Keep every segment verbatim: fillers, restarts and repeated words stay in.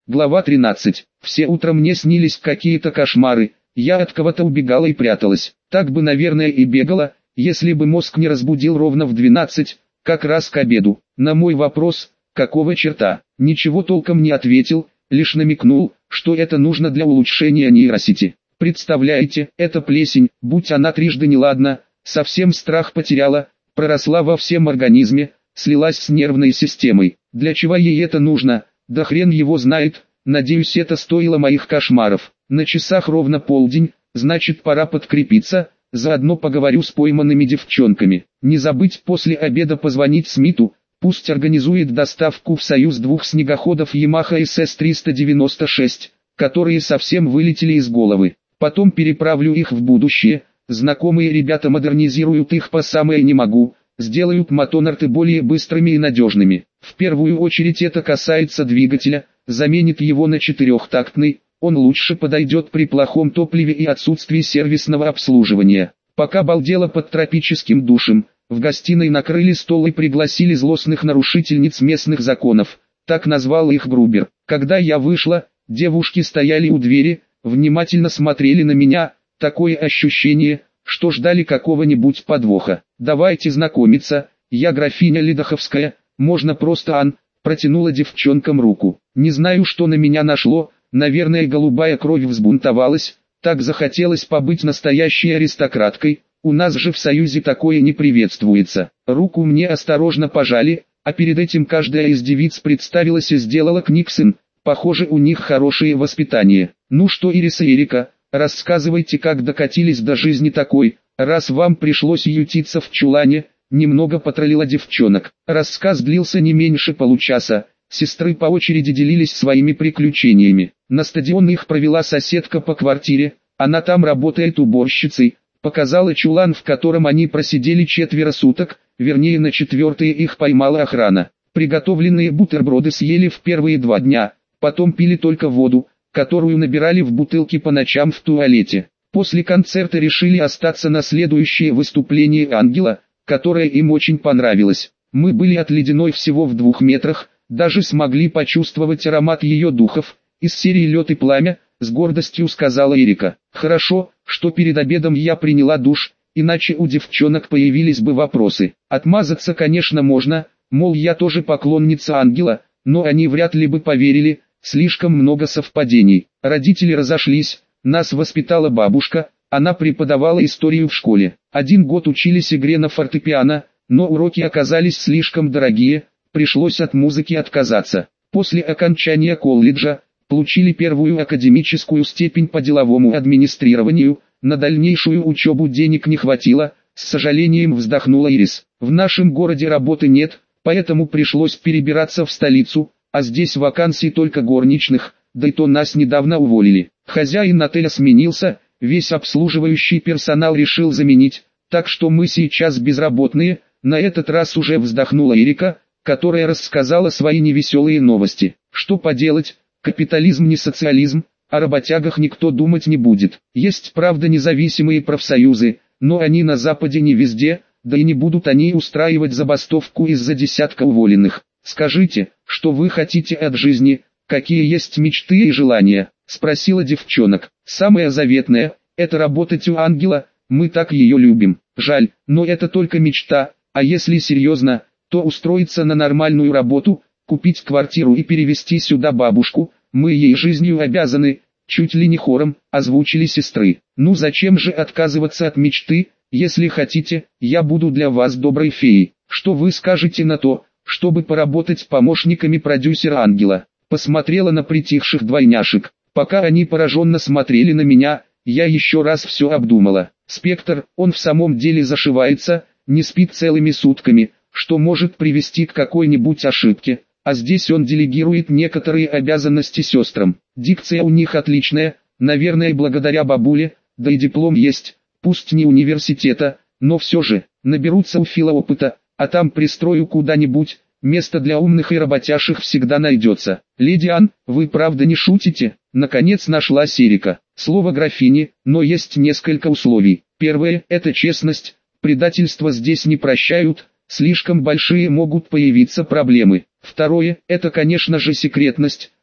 Глава тринадцать. Все утро мне снились какие-то кошмары, я от кого-то убегала и пряталась. Так бы, наверное, и бегала, если бы мозг не разбудил ровно в двенадцать, как раз к обеду. На мой вопрос, какого черта, ничего толком не ответил, лишь намекнул, что это нужно для улучшения нейросети. Представляете, эта плесень, будь она трижды неладна, совсем страх потеряла, проросла во всем организме, слилась с нервной системой. Для чего ей это нужно? Да хрен его знает, надеюсь, это стоило моих кошмаров. На часах ровно полдень, значит, пора подкрепиться, заодно поговорю с пойманными девчонками. Не забыть после обеда позвонить Смиту, пусть организует доставку в Союз двух снегоходов Yamaha эс эс триста девяносто шесть, которые совсем вылетели из головы. Потом переправлю их в будущее, знакомые ребята модернизируют их по самое не могу, сделают мотонарты более быстрыми и надежными. В первую очередь это касается двигателя, заменит его на четырехтактный, он лучше подойдет при плохом топливе и отсутствии сервисного обслуживания. Пока балдела под тропическим душем, в гостиной накрыли стол и пригласили злостных нарушительниц местных законов, так назвал их Грубер. Когда я вышла, девушки стояли у двери, внимательно смотрели на меня, такое ощущение, что ждали какого-нибудь подвоха. «Давайте знакомиться, я графиня Ледоховская, можно просто Ан», протянула девчонкам руку. Не знаю, что на меня нашло, наверное, голубая кровь взбунтовалась, так захотелось побыть настоящей аристократкой, у нас же в Союзе такое не приветствуется. Руку мне осторожно пожали, а перед этим каждая из девиц представилась и сделала книксон, похоже, у них хорошее воспитание. Ну что, Ирис и Эрика, рассказывайте, как докатились до жизни такой, раз вам пришлось ютиться в чулане. Немного потроллила девчонок. Рассказ длился не меньше получаса. Сестры по очереди делились своими приключениями. На стадион их провела соседка по квартире, она там работает уборщицей. Показала чулан, в котором они просидели четверо суток, вернее на четвертые их поймала охрана. Приготовленные бутерброды съели в первые два дня, потом пили только воду, которую набирали в бутылки по ночам в туалете. После концерта решили остаться на следующее выступление Ангела, которое им очень понравилось. Мы были от ледяной всего в двух метрах, даже смогли почувствовать аромат ее духов, из серии «Лед и пламя», с гордостью сказала Эрика. Хорошо, что перед обедом я приняла душ, иначе у девчонок появились бы вопросы. Отмазаться, конечно, можно, мол, я тоже поклонница Ангела, но они вряд ли бы поверили, слишком много совпадений. Родители разошлись, нас воспитала бабушка, она преподавала историю в школе. Один год учились игре на фортепиано, но уроки оказались слишком дорогие, пришлось от музыки отказаться. После окончания колледжа, получили первую академическую степень по деловому администрированию, на дальнейшую учебу денег не хватило, с сожалением вздохнула Ирис. В нашем городе работы нет, поэтому пришлось перебираться в столицу, а здесь вакансий только горничных, да и то нас недавно уволили. Хозяин отеля сменился, весь обслуживающий персонал решил заменить, так что мы сейчас безработные. На этот раз уже вздохнула Эрика, которая рассказала свои невеселые новости. Что поделать, капитализм не социализм, о работягах никто думать не будет. Есть, правда, независимые профсоюзы, но они на Западе не везде, да и не будут они устраивать забастовку из-за десятка уволенных. Скажите, что вы хотите от жизни, какие есть мечты и желания? Спросила девчонок. Самое заветное, это работать у Ангела, мы так ее любим. Жаль, но это только мечта, а если серьезно, то устроиться на нормальную работу, купить квартиру и перевести сюда бабушку, мы ей жизнью обязаны, чуть ли не хором, озвучили сестры. Ну зачем же отказываться от мечты, если хотите, я буду для вас доброй феей. Что вы скажете на то, чтобы поработать помощниками продюсера Ангела? Посмотрела на притихших двойняшек. Пока они пораженно смотрели на меня, я еще раз все обдумала. Спектр, он в самом деле зашивается, не спит целыми сутками, что может привести к какой-нибудь ошибке, а здесь он делегирует некоторые обязанности сестрам. Дикция у них отличная, наверное, благодаря бабуле, да и диплом есть, пусть не университета, но все же, наберутся у Фила опыта, а там пристрою куда-нибудь, место для умных и работящих всегда найдется. Леди Ан, вы правда не шутите? Наконец нашлась Эрика. Слово графини, но есть несколько условий. Первое – это честность, предательство здесь не прощают, слишком большие могут появиться проблемы. Второе – это, конечно же, секретность,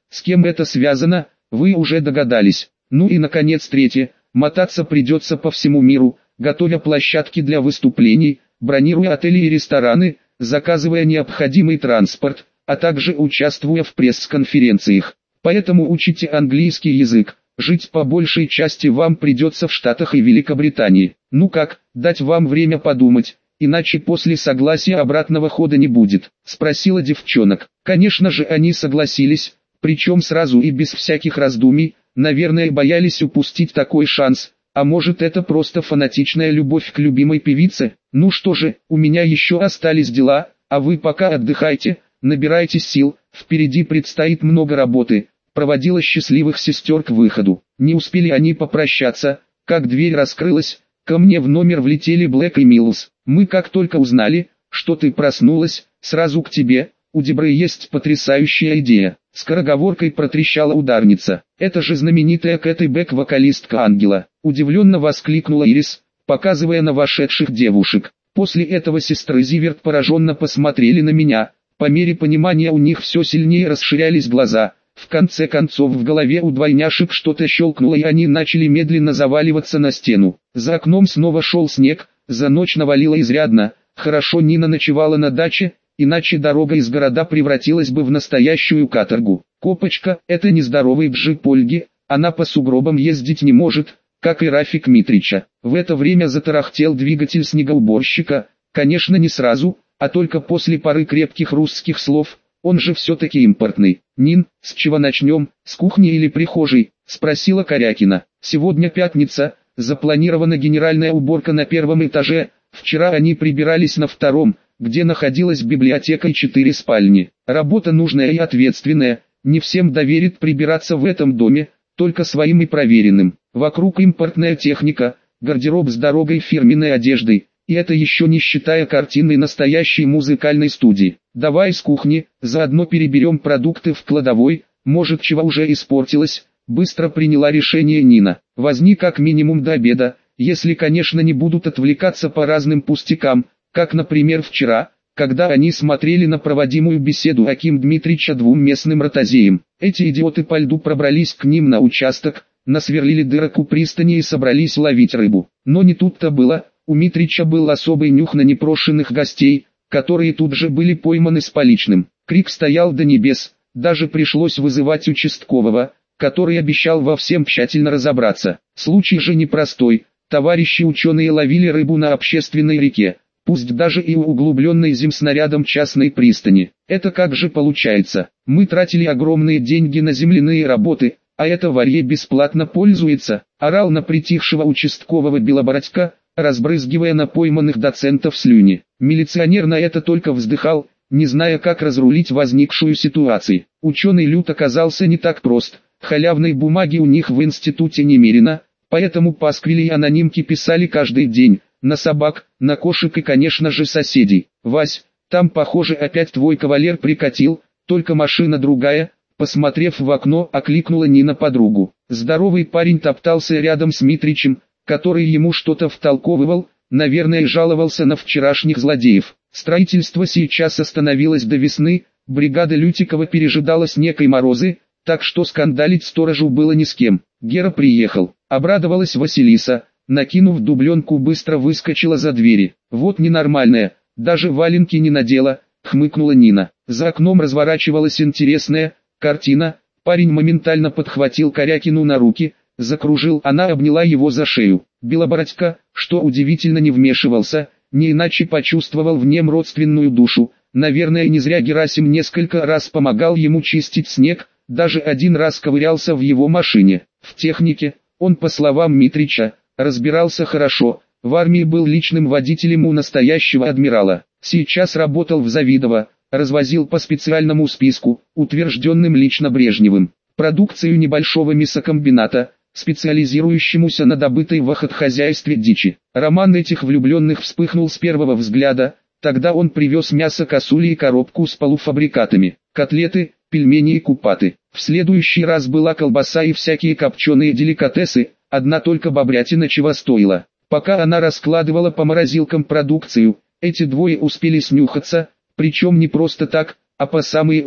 С кем это связано, вы уже догадались. Ну и наконец третье, мотаться придется по всему миру, готовя площадки для выступлений, бронируя отели и рестораны, заказывая необходимый транспорт, а также участвуя в пресс-конференциях. Поэтому учите английский язык, жить по большей части вам придется в Штатах и Великобритании. Ну как, дать вам время подумать, иначе после согласия обратного хода не будет, спросила девчонок. Конечно же они согласились, причем сразу и без всяких раздумий, наверное боялись упустить такой шанс. А может это просто фанатичная любовь к любимой певице? Ну что же, у меня еще остались дела, а вы пока отдыхайте, набирайте сил, впереди предстоит много работы. Проводила счастливых сестер к выходу. Не успели они попрощаться, как дверь раскрылась, ко мне в номер влетели Блэк и Миллс. Мы как только узнали, что ты проснулась, сразу к тебе, у Дебры есть потрясающая идея. Скороговоркой протрещала ударница. Это же знаменитая Кэт и Бек, вокалистка Ангела. Удивленно воскликнула Ирис, показывая на вошедших девушек. После этого сестры Зиверт пораженно посмотрели на меня. По мере понимания у них все сильнее расширялись глаза. В конце концов в голове у двойняшек что-то щелкнуло и они начали медленно заваливаться на стену. За окном снова шел снег, за ночь навалило изрядно. Хорошо Нина ночевала на даче, иначе дорога из города превратилась бы в настоящую каторгу. Копочка, это нездоровый джип Ольги, она по сугробам ездить не может, как и Рафик Митрича. В это время затарахтел двигатель снегоуборщика, конечно не сразу, а только после пары крепких русских слов. Он же все-таки импортный. Нин, с чего начнем, с кухни или прихожей, спросила Корякина. Сегодня пятница, запланирована генеральная уборка на первом этаже, вчера они прибирались на втором, где находилась библиотека и четыре спальни. Работа нужная и ответственная, не всем доверит прибираться в этом доме, только своим и проверенным. Вокруг импортная техника, гардероб с дорогой фирменной одеждой. И это еще не считая картины настоящей музыкальной студии. Давай с кухни, заодно переберем продукты в кладовой, может чего уже испортилось, быстро приняла решение Нина. Возьми как минимум до обеда, если конечно не будут отвлекаться по разным пустякам, как например вчера, когда они смотрели на проводимую беседу Аким Дмитрича двум местным ротозеям. Эти идиоты по льду пробрались к ним на участок, насверлили дырок у пристани и собрались ловить рыбу. Но не тут-то было. У Митрича был особый нюх на непрошенных гостей, которые тут же были пойманы с поличным. Крик стоял до небес, даже пришлось вызывать участкового, который обещал во всем тщательно разобраться. Случай же непростой, товарищи ученые ловили рыбу на общественной реке, пусть даже и у углубленной земснарядом частной пристани. Это как же получается? Мы тратили огромные деньги на земляные работы, а это варье бесплатно пользуется, орал на притихшего участкового Белобородька, разбрызгивая на пойманных доцентов слюни. Милиционер на это только вздыхал, не зная как разрулить возникшую ситуацию. Ученый Люд оказался не так прост, халявной бумаги у них в институте немерено, поэтому пасквили и анонимки писали каждый день, на собак, на кошек и конечно же соседей. Вась, там похоже опять твой кавалер прикатил, только машина другая. Посмотрев в окно, окликнула Нина подругу. Здоровый парень топтался рядом с Митричем, который ему что-то втолковывал, наверное жаловался на вчерашних злодеев. Строительство сейчас остановилось до весны, бригада Лютикова пережидала снег и морозы, так что скандалить сторожу было ни с кем. Гера приехал, обрадовалась Василиса, накинув дубленку быстро выскочила за двери. Вот ненормальная, даже валенки не надела, хмыкнула Нина. За окном разворачивалась интересная картина, парень моментально подхватил Корякину на руки, закружил, она обняла его за шею. Белобородька, что удивительно не вмешивался, не иначе почувствовал в нем родственную душу. Наверное не зря Герасим несколько раз помогал ему чистить снег, даже один раз ковырялся в его машине. В технике, он по словам Митрича, разбирался хорошо, в армии был личным водителем у настоящего адмирала. Сейчас работал в Завидово, развозил по специальному списку, утвержденным лично Брежневым, продукцию небольшого мясокомбината, специализирующемуся на добытой в охотхозяйстве дичи. Роман этих влюбленных вспыхнул с первого взгляда, тогда он привез мясо косули и коробку с полуфабрикатами, котлеты, пельмени и купаты. В следующий раз была колбаса и всякие копченые деликатесы, одна только бобрятина чего стоила. Пока она раскладывала по морозилкам продукцию, эти двое успели снюхаться, причем не просто так, а по самые уши.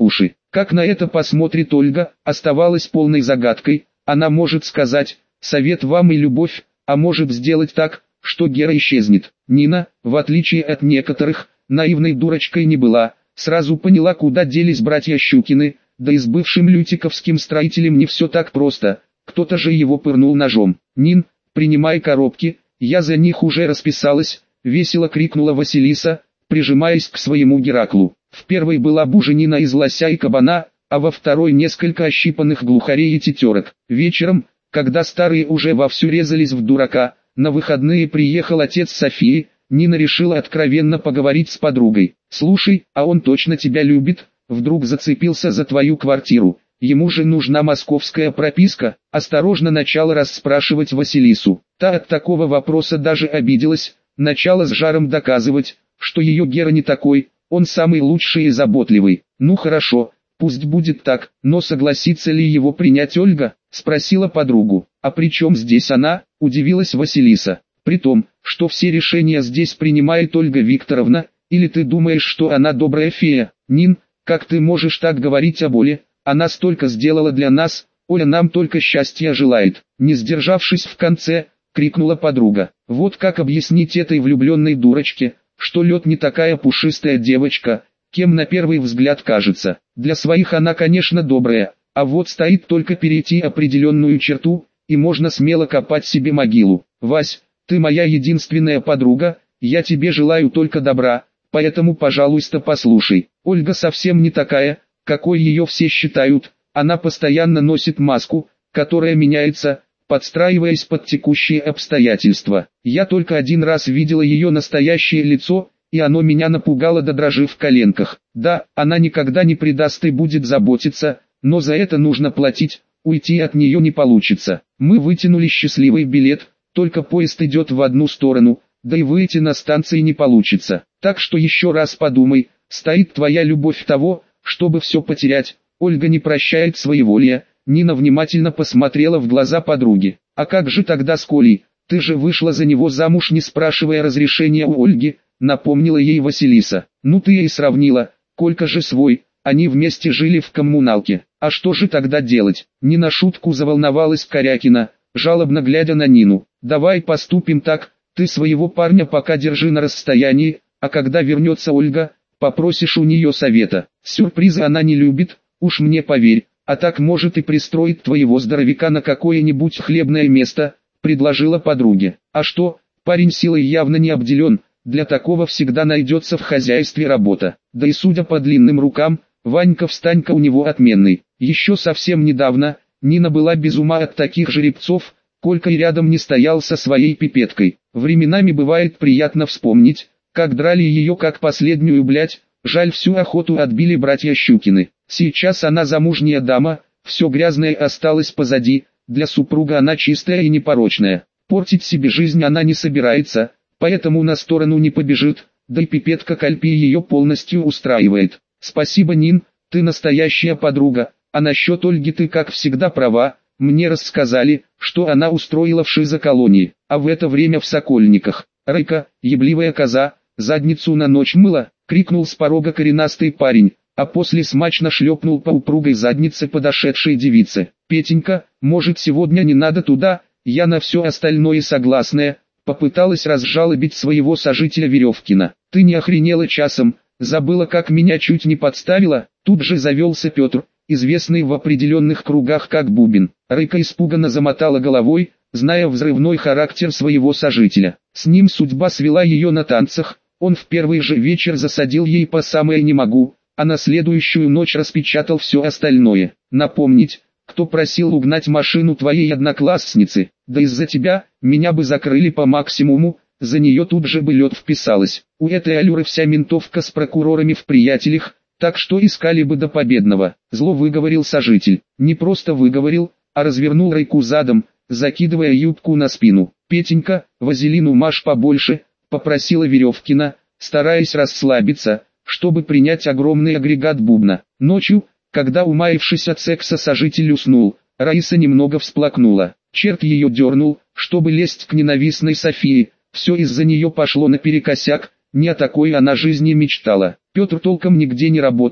Как на это посмотрит Ольга, оставалось полной загадкой. Она может сказать «совет вам и любовь», а может сделать так, что Гера исчезнет. Нина, в отличие от некоторых, наивной дурочкой не была, сразу поняла, куда делись братья Щукины, да и с бывшим лютиковским строителем не все так просто, кто-то же его пырнул ножом. «Нин, принимай коробки, я за них уже расписалась», — весело крикнула Василиса, прижимаясь к своему Гераклу. В первой была буженина из лося и кабана, а во второй несколько ощипанных глухарей и тетерок. Вечером, когда старые уже вовсю резались в дурака, на выходные приехал отец Софии, Нина решила откровенно поговорить с подругой. «Слушай, а он точно тебя любит? Вдруг зацепился за твою квартиру? Ему же нужна московская прописка?» Осторожно начала расспрашивать Василису. Та от такого вопроса даже обиделась, начала с жаром доказывать, что ее Гера не такой, он самый лучший и заботливый. «Ну хорошо, пусть будет так, но согласится ли его принять Ольга?» — спросила подругу. «А при чем здесь она?» — удивилась Василиса. «При том, что все решения здесь принимает Ольга Викторовна, или ты думаешь, что она добрая фея? Нин, как ты можешь так говорить об Оле? Она столько сделала для нас, Оля нам только счастья желает». Не сдержавшись в конце, крикнула подруга. «Вот как объяснить этой влюбленной дурочке, что лед не такая пушистая девочка, кем на первый взгляд кажется. Для своих она, конечно, добрая, а вот стоит только перейти определенную черту, и можно смело копать себе могилу. Вась, ты моя единственная подруга, я тебе желаю только добра, поэтому, пожалуйста, послушай. Ольга совсем не такая, какой ее все считают, она постоянно носит маску, которая меняется, подстраиваясь под текущие обстоятельства. Я только один раз видела ее настоящее лицо, и оно меня напугало до дрожи в коленках. Да, она никогда не предаст и будет заботиться, но за это нужно платить, уйти от нее не получится. Мы вытянули счастливый билет, только поезд идет в одну сторону, да и выйти на станции не получится. Так что еще раз подумай, стоит твоя любовь того, чтобы все потерять. Ольга не прощает своеволия. Нина внимательно посмотрела в глаза подруги. «А как же тогда с Колей? Ты же вышла за него замуж, не спрашивая разрешения у Ольги», напомнила ей Василиса. «Ну ты и сравнила, Колька же свой, они вместе жили в коммуналке. А что же тогда делать?» Не на шутку заволновалась Корякина, жалобно глядя на Нину. «Давай поступим так, ты своего парня пока держи на расстоянии, а когда вернется Ольга, попросишь у нее совета. Сюрпризы она не любит, уж мне поверь. А так может и пристроить твоего здоровяка на какое-нибудь хлебное место», — предложила подруге. «А что, парень силой явно не обделен, для такого всегда найдется в хозяйстве работа. Да и судя по длинным рукам, Ванька-встанька у него отменный. Еще совсем недавно Нина была без ума от таких жеребцов, Колька и рядом не стоял со своей пипеткой. Временами бывает приятно вспомнить, как драли ее как последнюю блядь, жаль, всю охоту отбили братья Щукины. Сейчас она замужняя дама, все грязное осталось позади, для супруга она чистая и непорочная. Портить себе жизнь она не собирается, поэтому на сторону не побежит, да и пипетка Кальпи ее полностью устраивает. «Спасибо, Нин, ты настоящая подруга, а насчет Ольги ты как всегда права, мне рассказали, что она устроила вши за колонии, а в это время в Сокольниках. Рыка, ебливая коза, задницу на ночь мыла», — крикнул с порога коренастый парень, а после смачно шлепнул по упругой заднице подошедшей девицы. «Петенька, может сегодня не надо туда, я на все остальное согласная», — попыталась разжалобить своего сожителя Веревкина. «Ты не охренела часом, забыла, как меня чуть не подставила?» Тут же завелся Петр, известный в определенных кругах как Бубен. Рыка испуганно замотала головой, зная взрывной характер своего сожителя. С ним судьба свела ее на танцах, он в первый же вечер засадил ей по самое не могу, а на следующую ночь распечатал все остальное. «Напомнить, кто просил угнать машину твоей одноклассницы, да из-за тебя, меня бы закрыли по максимуму», за нее тут же бы лед вписалась. У этой аллюры вся ментовка с прокурорами в приятелях, так что искали бы до победного. Зло выговорил сожитель. Не просто выговорил, а развернул Райку задом, закидывая юбку на спину. «Петенька, вазелину мажь побольше», — попросила Веревкина, стараясь расслабиться, чтобы принять огромный агрегат бубна. Ночью, когда умаившись от секса сожитель уснул, Раиса немного всплакнула. Черт ее дернул, чтобы лезть к ненавистной Софии. Все из-за нее пошло наперекосяк, не о такой она жизни мечтала. Петр толком нигде не работал,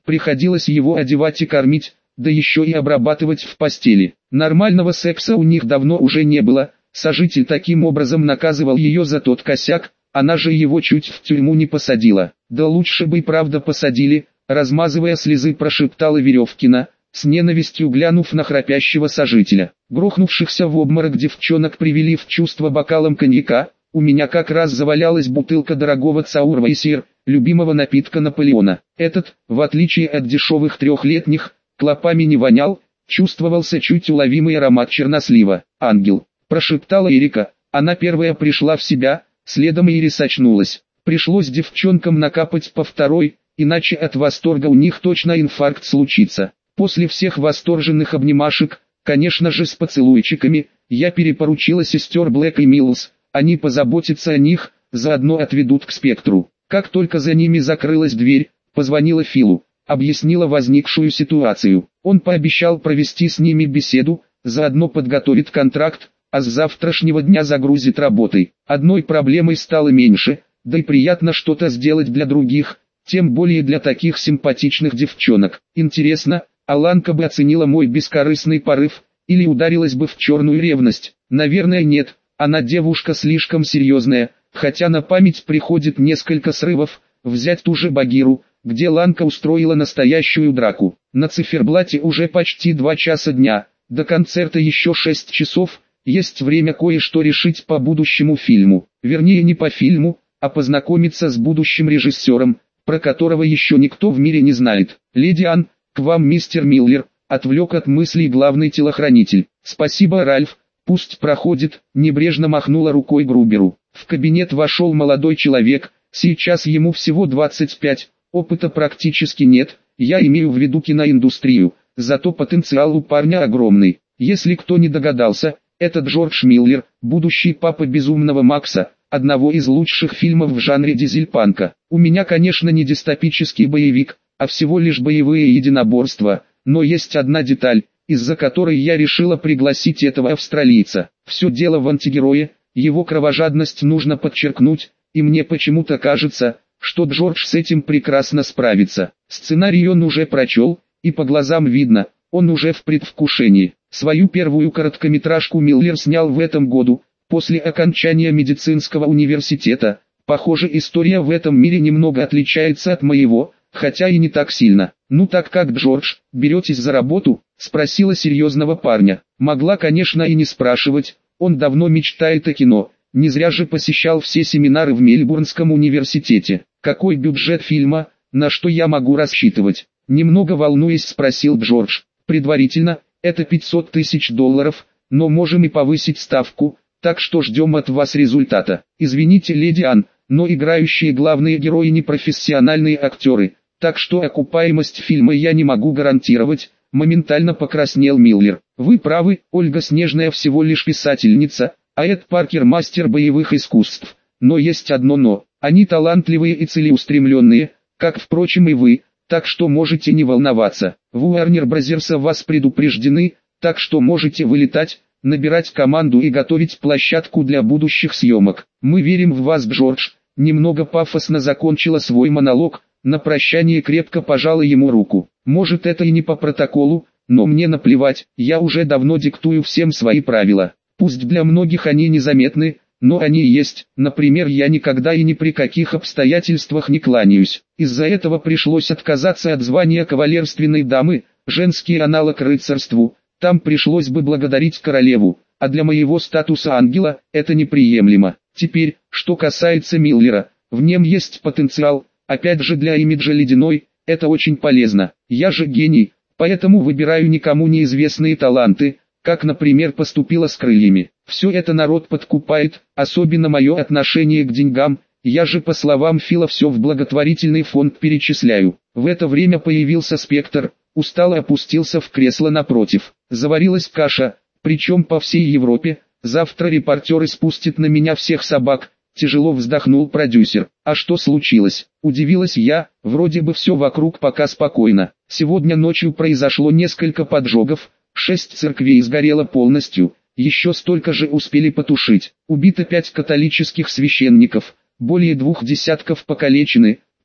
приходилось его одевать и кормить, да еще и обрабатывать в постели. Нормального секса у них давно уже не было, сожитель таким образом наказывал ее за тот косяк, она же его чуть в тюрьму не посадила. Да лучше бы и правда посадили, размазывая слезы, прошептала Веревкина, с ненавистью глянув на храпящего сожителя. Грохнувшихся в обморок девчонок привели в чувство бокалом коньяка, у меня как раз завалялась бутылка дорогого Цаурвейсер, любимого напитка Наполеона. Этот, в отличие от дешевых трехлетних, клопами не вонял, чувствовался чуть уловимый аромат чернослива. «Ангел», – прошептала Эрика, она первая пришла в себя, следом Ирис очнулась. Пришлось девчонкам накапать по второй, иначе от восторга у них точно инфаркт случится. После всех восторженных обнимашек, конечно же с поцелуйчиками, я перепоручила сестер Блэк и Миллс, они позаботятся о них, заодно отведут к Спектру. Как только за ними закрылась дверь, позвонила Филу, объяснила возникшую ситуацию. Он пообещал провести с ними беседу, заодно подготовит контракт, а с завтрашнего дня загрузит работой. Одной проблемой стало меньше, да и приятно что-то сделать для других, тем более для таких симпатичных девчонок. Интересно, Аланка бы оценила мой бескорыстный порыв, или ударилась бы в черную ревность? Наверное нет, она девушка слишком серьезная, хотя на память приходит несколько срывов, взять ту же Багиру, где Ланка устроила настоящую драку. На циферблате уже почти два часа дня, до концерта еще шесть часов, есть время кое-что решить по будущему фильму. Вернее не по фильму, а познакомиться с будущим режиссером, про которого еще никто в мире не знает. «Леди Ан, к вам мистер Миллер», отвлек от мыслей главный телохранитель. «Спасибо, Ральф, пусть проходит», небрежно махнула рукой Груберу. В кабинет вошел молодой человек, сейчас ему всего двадцать пять, опыта практически нет, я имею в виду киноиндустрию, зато потенциал у парня огромный. Если кто не догадался, это Джордж Миллер, будущий папа Безумного Макса, одного из лучших фильмов в жанре дизельпанка. У меня, конечно, не дистопический боевик, а всего лишь боевые единоборства, но есть одна деталь, из-за которой я решила пригласить этого австралийца. Все дело в антигерое, его кровожадность нужно подчеркнуть, и мне почему-то кажется, что Джордж с этим прекрасно справится. Сценарий он уже прочел, и по глазам видно, он уже в предвкушении. Свою первую короткометражку Миллер снял в этом году, после окончания медицинского университета. Похоже, история в этом мире немного отличается от моего, хотя и не так сильно. «Ну так как, Джордж, беретесь за работу?» – спросила серьезного парня. Могла, конечно, и не спрашивать, он давно мечтает о кино, не зря же посещал все семинары в Мельбурнском университете. «Какой бюджет фильма, на что я могу рассчитывать?» Немного волнуясь спросил Джордж. «Предварительно, это пятьсот тысяч долларов, но можем и повысить ставку, так что ждем от вас результата. Извините, леди Ан, но играющие главные герои не профессиональные актеры, так что окупаемость фильма я не могу гарантировать», моментально покраснел Миллер. «Вы правы, Ольга Снежная всего лишь писательница, а Эд Паркер мастер боевых искусств, но есть одно но, они талантливые и целеустремленные, как впрочем и вы, так что можете не волноваться. В Warner Bros. Вас предупреждены, так что можете вылетать, набирать команду и готовить площадку для будущих съемок. Мы верим в вас, Джордж», немного пафосно закончила свой монолог, на прощание крепко пожала ему руку. «Может, это и не по протоколу, но мне наплевать, я уже давно диктую всем свои правила. Пусть для многих они незаметны, но они есть. Например, я никогда и ни при каких обстоятельствах не кланяюсь. Из-за этого пришлось отказаться от звания кавалерственной дамы, женский аналог рыцарству. Там пришлось бы благодарить королеву, а для моего статуса ангела это неприемлемо. Теперь, что касается Миллера, в нем есть потенциал, опять же для имиджа Ледяной, это очень полезно. Я же гений, поэтому выбираю никому неизвестные таланты, как, например, поступила с крыльями. Все это народ подкупает, особенно мое отношение к деньгам, я же по словам Фила все в благотворительный фонд перечисляю. В это время появился Спектр, устало опустился в кресло напротив. Заварилась каша, причем по всей Европе, завтра репортеры спустят на меня всех собак, тяжело вздохнул продюсер. А что случилось? Удивилась я, вроде бы все вокруг пока спокойно. Сегодня ночью произошло несколько поджогов, шесть церквей сгорело полностью, еще столько же успели потушить. Убито пять католических священников, более двух десятков покалечены,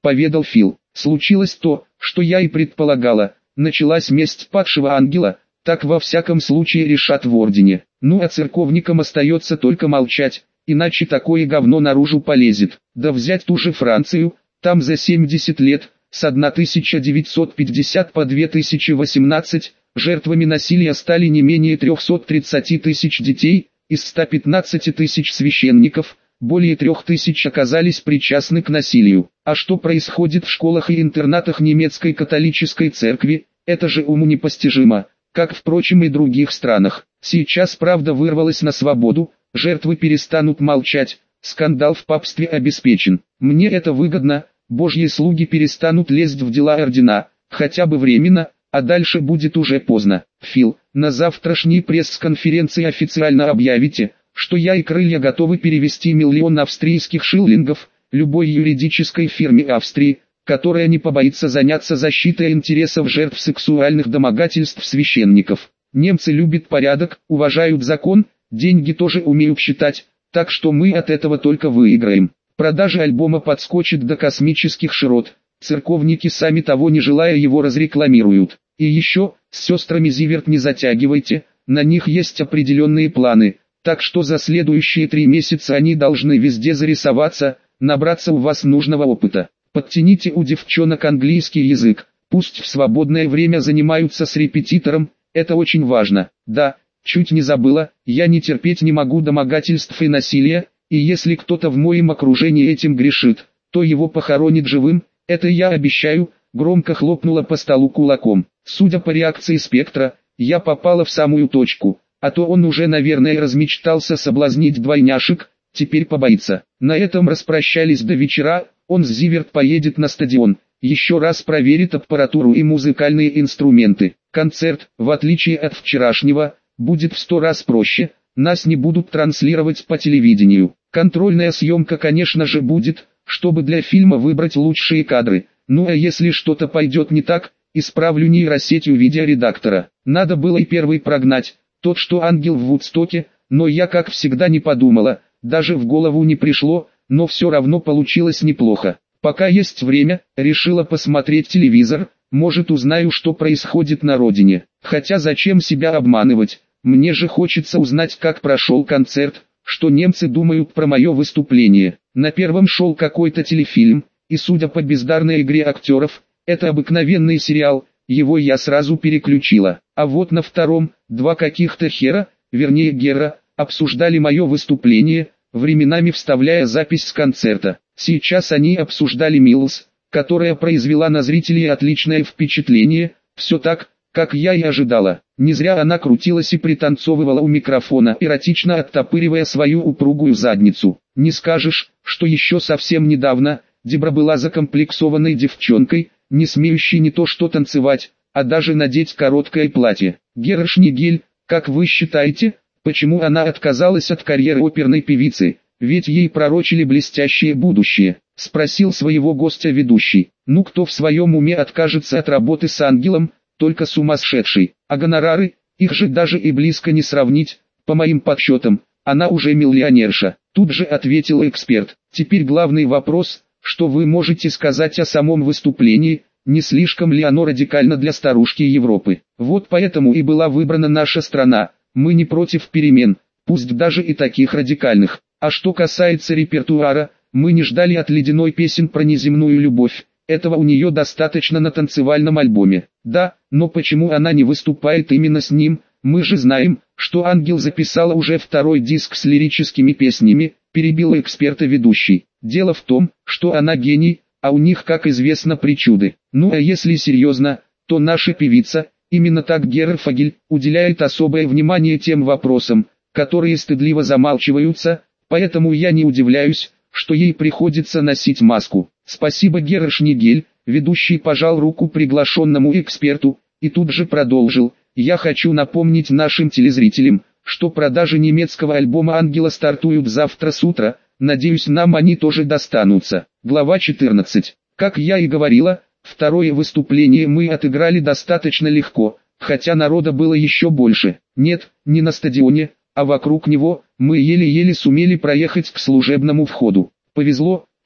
поведал Фил. Случилось то, что я и предполагала. Началась месть падшего ангела, так во всяком случае решат в ордене. Ну а церковникам остается только молчать, иначе такое говно наружу полезет. Да взять ту же Францию, там за семьдесят лет, с тысяча девятьсот пятидесятого по две тысячи восемнадцатый, жертвами насилия стали не менее трёхсот тридцати тысяч детей, из ста пятнадцати тысяч священников, более трех тысяч оказались причастны к насилию. А что происходит в школах и интернатах немецкой католической церкви, это же уму непостижимо, как впрочем и в других странах. Сейчас правда вырвалась на свободу, жертвы перестанут молчать, скандал в папстве обеспечен. Мне это выгодно, божьи слуги перестанут лезть в дела ордена, хотя бы временно, а дальше будет уже поздно. Фил, на завтрашней пресс-конференции официально объявите, что я и крылья готовы перевести миллион австрийских шиллингов любой юридической фирме Австрии, которая не побоится заняться защитой интересов жертв сексуальных домогательств священников. Немцы любят порядок, уважают закон, деньги тоже умеют считать, так что мы от этого только выиграем. Продажа альбома подскочит до космических широт, церковники сами того не желая его разрекламируют. И еще, с сестрами Зиверт не затягивайте, на них есть определенные планы, так что за следующие три месяца они должны везде зарисоваться, набраться у вас нужного опыта. Подтяните у девчонок английский язык, пусть в свободное время занимаются с репетитором, это очень важно. Да, чуть не забыла, я не терпеть не могу домогательств и насилия, и если кто-то в моем окружении этим грешит, то его похоронит живым, это я обещаю, громко хлопнула по столу кулаком. Судя по реакции Спектра, я попала в самую точку, а то он уже наверное размечтался соблазнить двойняшек, теперь побоится. На этом распрощались до вечера, он с Зиверт поедет на стадион, еще раз проверит аппаратуру и музыкальные инструменты. Концерт, в отличие от вчерашнего, будет в сто раз проще, нас не будут транслировать по телевидению. Контрольная съемка конечно же будет, чтобы для фильма выбрать лучшие кадры, ну а если что-то пойдет не так, исправлю нейросетью видеоредактора. Надо было и первый прогнать, тот что ангел в Вудстоке, но я как всегда не подумала, даже в голову не пришло, но все равно получилось неплохо. Пока есть время, решила посмотреть телевизор, может узнаю, что происходит на родине. Хотя зачем себя обманывать, мне же хочется узнать, как прошел концерт, что немцы думают про мое выступление. На первом шел какой-то телефильм, и судя по бездарной игре актеров, это обыкновенный сериал, его я сразу переключила. А вот на втором, два каких-то хера, вернее гера, обсуждали мое выступление, временами вставляя запись с концерта. Сейчас они обсуждали Милс, которая произвела на зрителей отличное впечатление, все так, как я и ожидала. Не зря она крутилась и пританцовывала у микрофона, эротично оттопыривая свою упругую задницу. Не скажешь, что еще совсем недавно Дебра была закомплексованной девчонкой, не смеющей не то что танцевать, а даже надеть короткое платье. Гера Шнигель, как вы считаете, почему она отказалась от карьеры оперной певицы, ведь ей пророчили блестящее будущее? Спросил своего гостя ведущий. Ну кто в своем уме откажется от работы с ангелом, только сумасшедший. А гонорары, их же даже и близко не сравнить, по моим подсчетам, она уже миллионерша. Тут же ответил эксперт. Теперь главный вопрос, что вы можете сказать о самом выступлении, не слишком ли оно радикально для старушки Европы? Вот поэтому и была выбрана наша страна, мы не против перемен, пусть даже и таких радикальных. А что касается репертуара, мы не ждали от Ледяной песен про неземную любовь, этого у нее достаточно на танцевальном альбоме. Да, но почему она не выступает именно с ним? Мы же знаем, что Ангел записала уже второй диск с лирическими песнями, перебил эксперта ведущий. Дело в том, что она гений, а у них, как известно, причуды. Ну а если серьезно, то наша певица, именно так Гера Фогель, уделяет особое внимание тем вопросам, которые стыдливо замалчиваются, поэтому я не удивляюсь, что ей приходится носить маску. Спасибо, Гера Шнигель, ведущий пожал руку приглашенному эксперту, и тут же продолжил. Я хочу напомнить нашим телезрителям, что продажи немецкого альбома Ангела стартуют завтра с утра, надеюсь нам они тоже достанутся. Глава четырнадцать. Как я и говорила, второе выступление мы отыграли достаточно легко, хотя народа было еще больше. Нет, не на стадионе, а вокруг него, мы еле-еле сумели проехать к служебному входу. Повезло,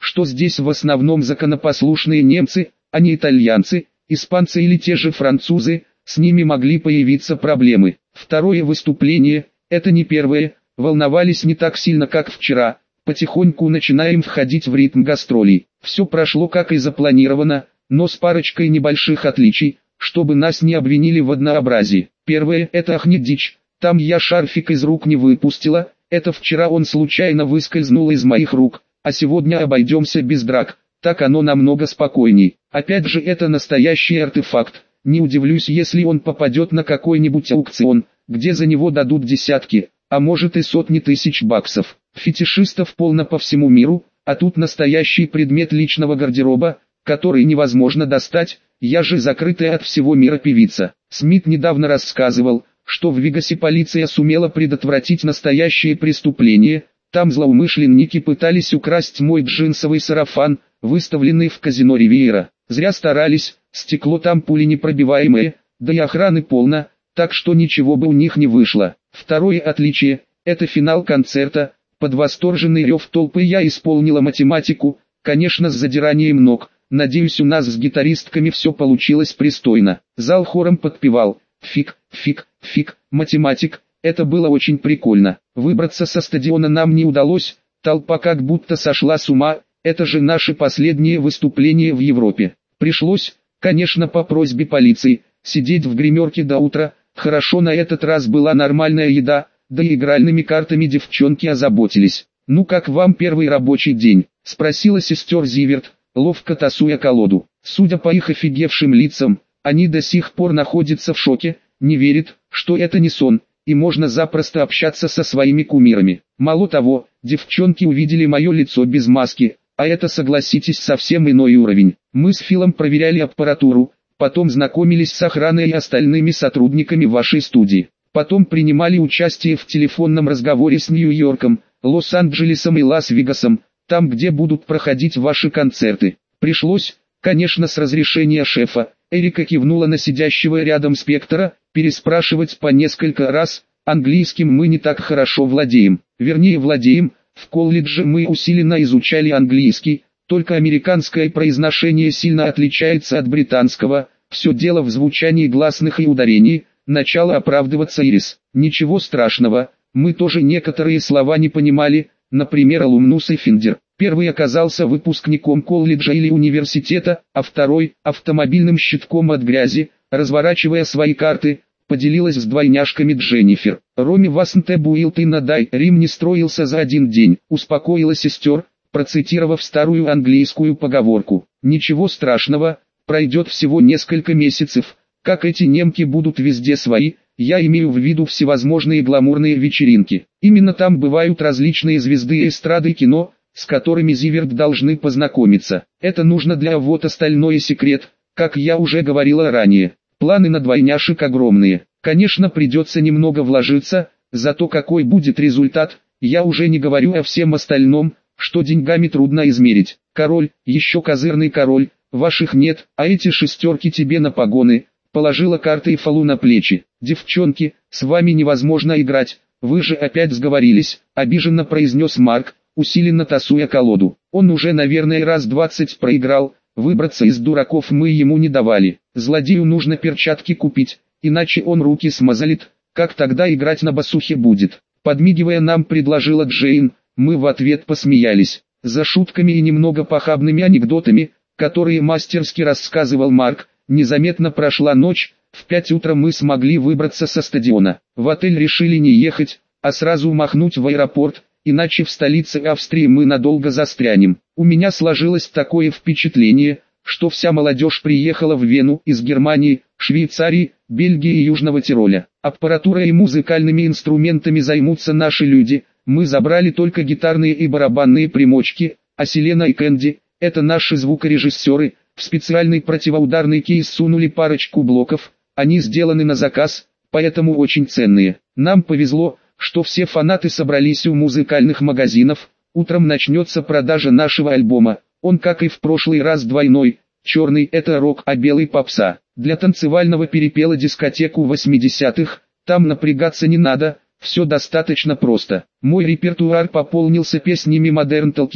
что здесь в основном законопослушные немцы, а не итальянцы, испанцы или те же французы, с ними могли появиться проблемы. Второе выступление, это не первое, волновались не так сильно как вчера, потихоньку начинаем входить в ритм гастролей. Все прошло как и запланировано, но с парочкой небольших отличий, чтобы нас не обвинили в однообразии. Первое, это Ахмедич, там я шарфик из рук не выпустила, это вчера он случайно выскользнул из моих рук, а сегодня обойдемся без драк, так оно намного спокойней. Опять же это настоящий артефакт, не удивлюсь если он попадет на какой-нибудь аукцион, где за него дадут десятки, а может и сотни тысяч баксов. Фетишистов полно по всему миру, а тут настоящий предмет личного гардероба, который невозможно достать, я же закрытая от всего мира певица. Смит недавно рассказывал, что в Вегасе полиция сумела предотвратить настоящие преступления, там злоумышленники пытались украсть мой джинсовый сарафан, выставленный в казино Ривьера. Зря старались, стекло там пуленепробиваемое, да и охраны полно, так что ничего бы у них не вышло. Второе отличие, это финал концерта, под восторженный рев толпы я исполнила математику, конечно с задиранием ног, надеюсь у нас с гитаристками все получилось пристойно. Зал хором подпевал, фиг, фиг, фиг, математик, это было очень прикольно. Выбраться со стадиона нам не удалось, толпа как будто сошла с ума, это же наше последнее выступление в Европе. Пришлось, конечно по просьбе полиции, сидеть в гримерке до утра, хорошо на этот раз была нормальная еда, да и игральными картами девчонки озаботились. «Ну как вам первый рабочий день?» – спросила сестер Зиверт, ловко тасуя колоду. Судя по их офигевшим лицам, они до сих пор находятся в шоке, не верят, что это не сон, и можно запросто общаться со своими кумирами. Мало того, девчонки увидели мое лицо без маски, а это, согласитесь, совсем иной уровень. Мы с Филом проверяли аппаратуру, потом знакомились с охраной и остальными сотрудниками вашей студии. Потом принимали участие в телефонном разговоре с Нью-Йорком, Лос-Анджелесом и Лас-Вегасом, там где будут проходить ваши концерты. Пришлось, конечно с разрешения шефа, Эрика кивнула на сидящего рядом Спектора, переспрашивать по несколько раз, английским мы не так хорошо владеем, вернее владеем, в колледже мы усиленно изучали английский, только американское произношение сильно отличается от британского, все дело в звучании гласных и ударений. Начало оправдываться Ирис. Ничего страшного, мы тоже некоторые слова не понимали, например алумнус и финдер. Первый оказался выпускником колледжа или университета, а второй – автомобильным щитком от грязи, разворачивая свои карты, поделилась с двойняшками Дженнифер. Роми Васнте Буилты надай, Рим не строился за один день, успокоила сестер, процитировав старую английскую поговорку. Ничего страшного, пройдет всего несколько месяцев. Как эти немки будут везде свои, я имею в виду всевозможные гламурные вечеринки. Именно там бывают различные звезды эстрады и кино, с которыми Зиверт должны познакомиться. Это нужно для вот остальное секрет, как я уже говорила ранее. Планы на двойняшек огромные. Конечно придется немного вложиться, зато какой будет результат, я уже не говорю о всем остальном, что деньгами трудно измерить. Король, еще козырный король, ваших нет, а эти шестерки тебе на погоны. Положила карты и фалу на плечи. «Девчонки, с вами невозможно играть, вы же опять сговорились», — обиженно произнес Марк, усиленно тасуя колоду. Он уже наверное раз двадцать проиграл, выбраться из дураков мы ему не давали. Злодею нужно перчатки купить, иначе он руки смазалит, как тогда играть на басухе будет. Подмигивая нам предложила Джейн, мы в ответ посмеялись. За шутками и немного похабными анекдотами, которые мастерски рассказывал Марк, незаметно прошла ночь, в пять утра мы смогли выбраться со стадиона. В отель решили не ехать, а сразу махнуть в аэропорт, иначе в столице Австрии мы надолго застрянем. У меня сложилось такое впечатление, что вся молодежь приехала в Вену из Германии, Швейцарии, Бельгии и Южного Тироля. Аппаратурой и музыкальными инструментами займутся наши люди, мы забрали только гитарные и барабанные примочки, а Селена и Кэнди, это наши звукорежиссеры, в специальный противоударный кейс сунули парочку блоков, они сделаны на заказ, поэтому очень ценные. Нам повезло, что все фанаты собрались у музыкальных магазинов, утром начнется продажа нашего альбома, он как и в прошлый раз двойной, черный это рок, а белый попса. Для танцевального перепела дискотеку восьмидесятых, там напрягаться не надо, все достаточно просто. Мой репертуар пополнился песнями Modern Talking,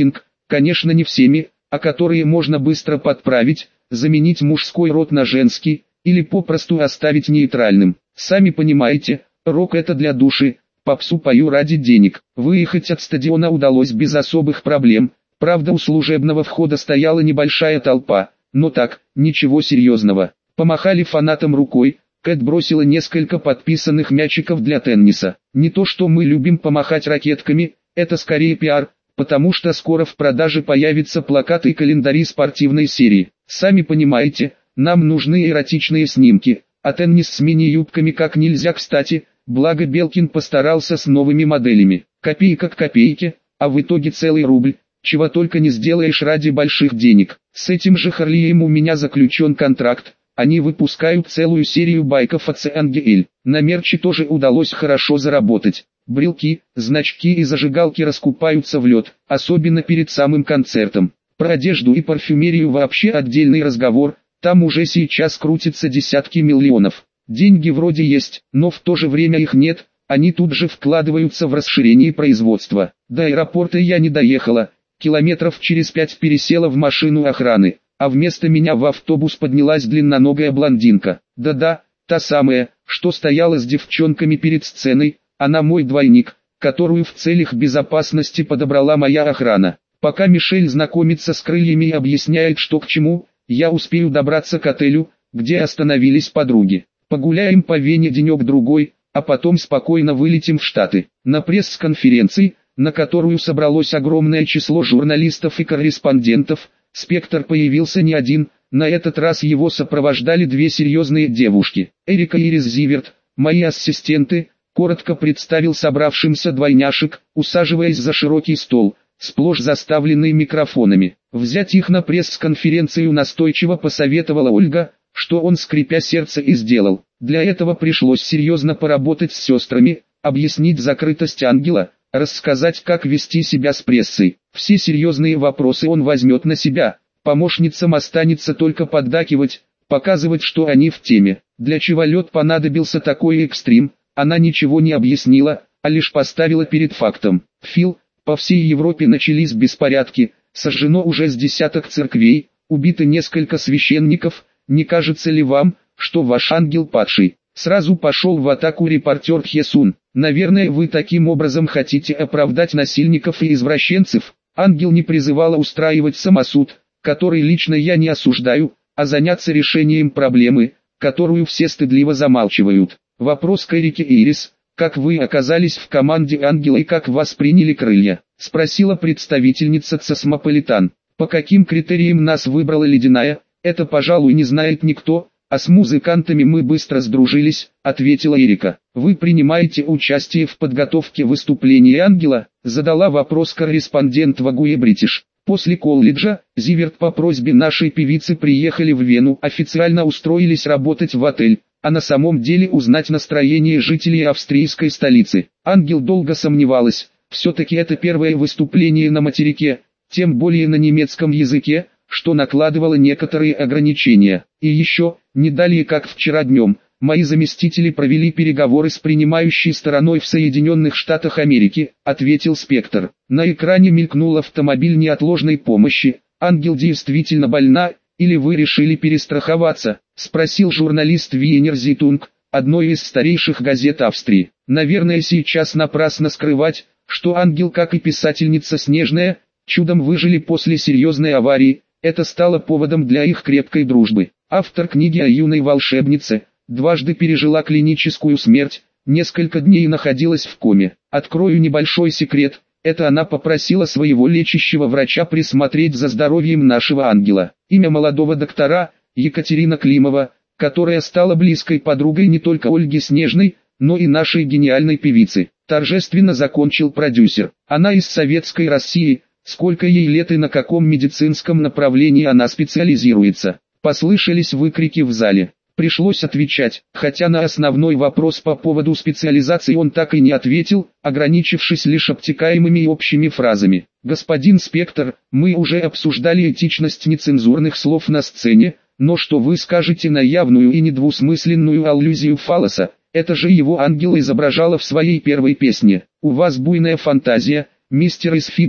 конечно не всеми, а которые можно быстро подправить, заменить мужской род на женский, или попросту оставить нейтральным. Сами понимаете, рок это для души, попсу пою ради денег. Выехать от стадиона удалось без особых проблем, правда у служебного входа стояла небольшая толпа, но так, ничего серьезного. Помахали фанатам рукой, Кэт бросила несколько подписанных мячиков для тенниса. Не то что мы любим помахать ракетками, это скорее пиар, потому что скоро в продаже появятся плакаты и календари спортивной серии. Сами понимаете, нам нужны эротичные снимки, а теннис с мини-юбками как нельзя кстати, благо Белкин постарался с новыми моделями. Копейка к копейке, а в итоге целый рубль, чего только не сделаешь ради больших денег. С этим же Харлием у меня заключен контракт. Они выпускают целую серию байков от си эн джи эл. На мерче тоже удалось хорошо заработать. Брелки, значки и зажигалки раскупаются в лед, особенно перед самым концертом. Про одежду и парфюмерию вообще отдельный разговор, там уже сейчас крутятся десятки миллионов. Деньги вроде есть, но в то же время их нет, они тут же вкладываются в расширение производства. До аэропорта я не доехала, километров через пять пересела в машину охраны. А вместо меня в автобус поднялась длинноногая блондинка. Да-да, та самая, что стояла с девчонками перед сценой, она мой двойник, которую в целях безопасности подобрала моя охрана. Пока Мишель знакомится с крыльями и объясняет, что к чему, я успею добраться к отелю, где остановились подруги. Погуляем по Вене денек-другой, а потом спокойно вылетим в Штаты. На пресс-конференции, на которую собралось огромное число журналистов и корреспондентов, Спектр появился не один, на этот раз его сопровождали две серьезные девушки. Эрика и Ирис Зиверт, мои ассистенты, коротко представил собравшимся двойняшек, усаживаясь за широкий стол, сплошь заставленный микрофонами. Взять их на пресс-конференцию настойчиво посоветовала Ольга, что он скрипя сердце и сделал. Для этого пришлось серьезно поработать с сестрами, объяснить закрытость ангела, рассказать, как вести себя с прессой. Все серьезные вопросы он возьмет на себя, помощницам останется только поддакивать, показывать, что они в теме. Для чего лед понадобился такой экстрим, она ничего не объяснила, а лишь поставила перед фактом. Фил, по всей Европе начались беспорядки, сожжено уже с десяток церквей, убиты несколько священников, не кажется ли вам, что ваш ангел падший? Сразу пошел в атаку репортер Хесун. Наверное, вы таким образом хотите оправдать насильников и извращенцев. Ангел не призывала устраивать самосуд, который лично я не осуждаю, а заняться решением проблемы, которую все стыдливо замалчивают. Вопрос к Эрике и Ирис: как вы оказались в команде Ангела и как вас приняли крылья? Спросила представительница Цосмополитан. По каким критериям нас выбрала Ледяная, это, пожалуй, не знает никто. «А с музыкантами мы быстро сдружились», — ответила Эрика. «Вы принимаете участие в подготовке выступления Ангела?» — задала вопрос корреспондент Вагуэ Бритиш. После колледжа, Зиверт по просьбе нашей певицы приехали в Вену, официально устроились работать в отель, а на самом деле узнать настроение жителей австрийской столицы. Ангел долго сомневалась, все-таки это первое выступление на материке, тем более на немецком языке, что накладывало некоторые ограничения. И еще, не далее как вчера днем, мои заместители провели переговоры с принимающей стороной в Соединенных Штатах Америки, ответил Спектр. На экране мелькнул автомобиль неотложной помощи. Ангел действительно больна, или вы решили перестраховаться? Спросил журналист Виенер Зитунг, одной из старейших газет Австрии. Наверное, сейчас напрасно скрывать, что Ангел, как и писательница Снежная, чудом выжили после серьезной аварии. Это стало поводом для их крепкой дружбы. Автор книги о юной волшебнице дважды пережила клиническую смерть, несколько дней находилась в коме. Открою небольшой секрет, это она попросила своего лечащего врача присмотреть за здоровьем нашего ангела. Имя молодого доктора – Екатерина Климова, которая стала близкой подругой не только Ольги Снежной, но и нашей гениальной певицы. Торжественно закончил продюсер. Она из Советской России. Сколько ей лет и на каком медицинском направлении она специализируется? Послышались выкрики в зале. Пришлось отвечать, хотя на основной вопрос по поводу специализации он так и не ответил, ограничившись лишь обтекаемыми и общими фразами. Господин Спектр, мы уже обсуждали этичность нецензурных слов на сцене, но что вы скажете на явную и недвусмысленную аллюзию фаллоса? Это же его ангел изображала в своей первой песне. У вас буйная фантазия, мистер из Фигаро.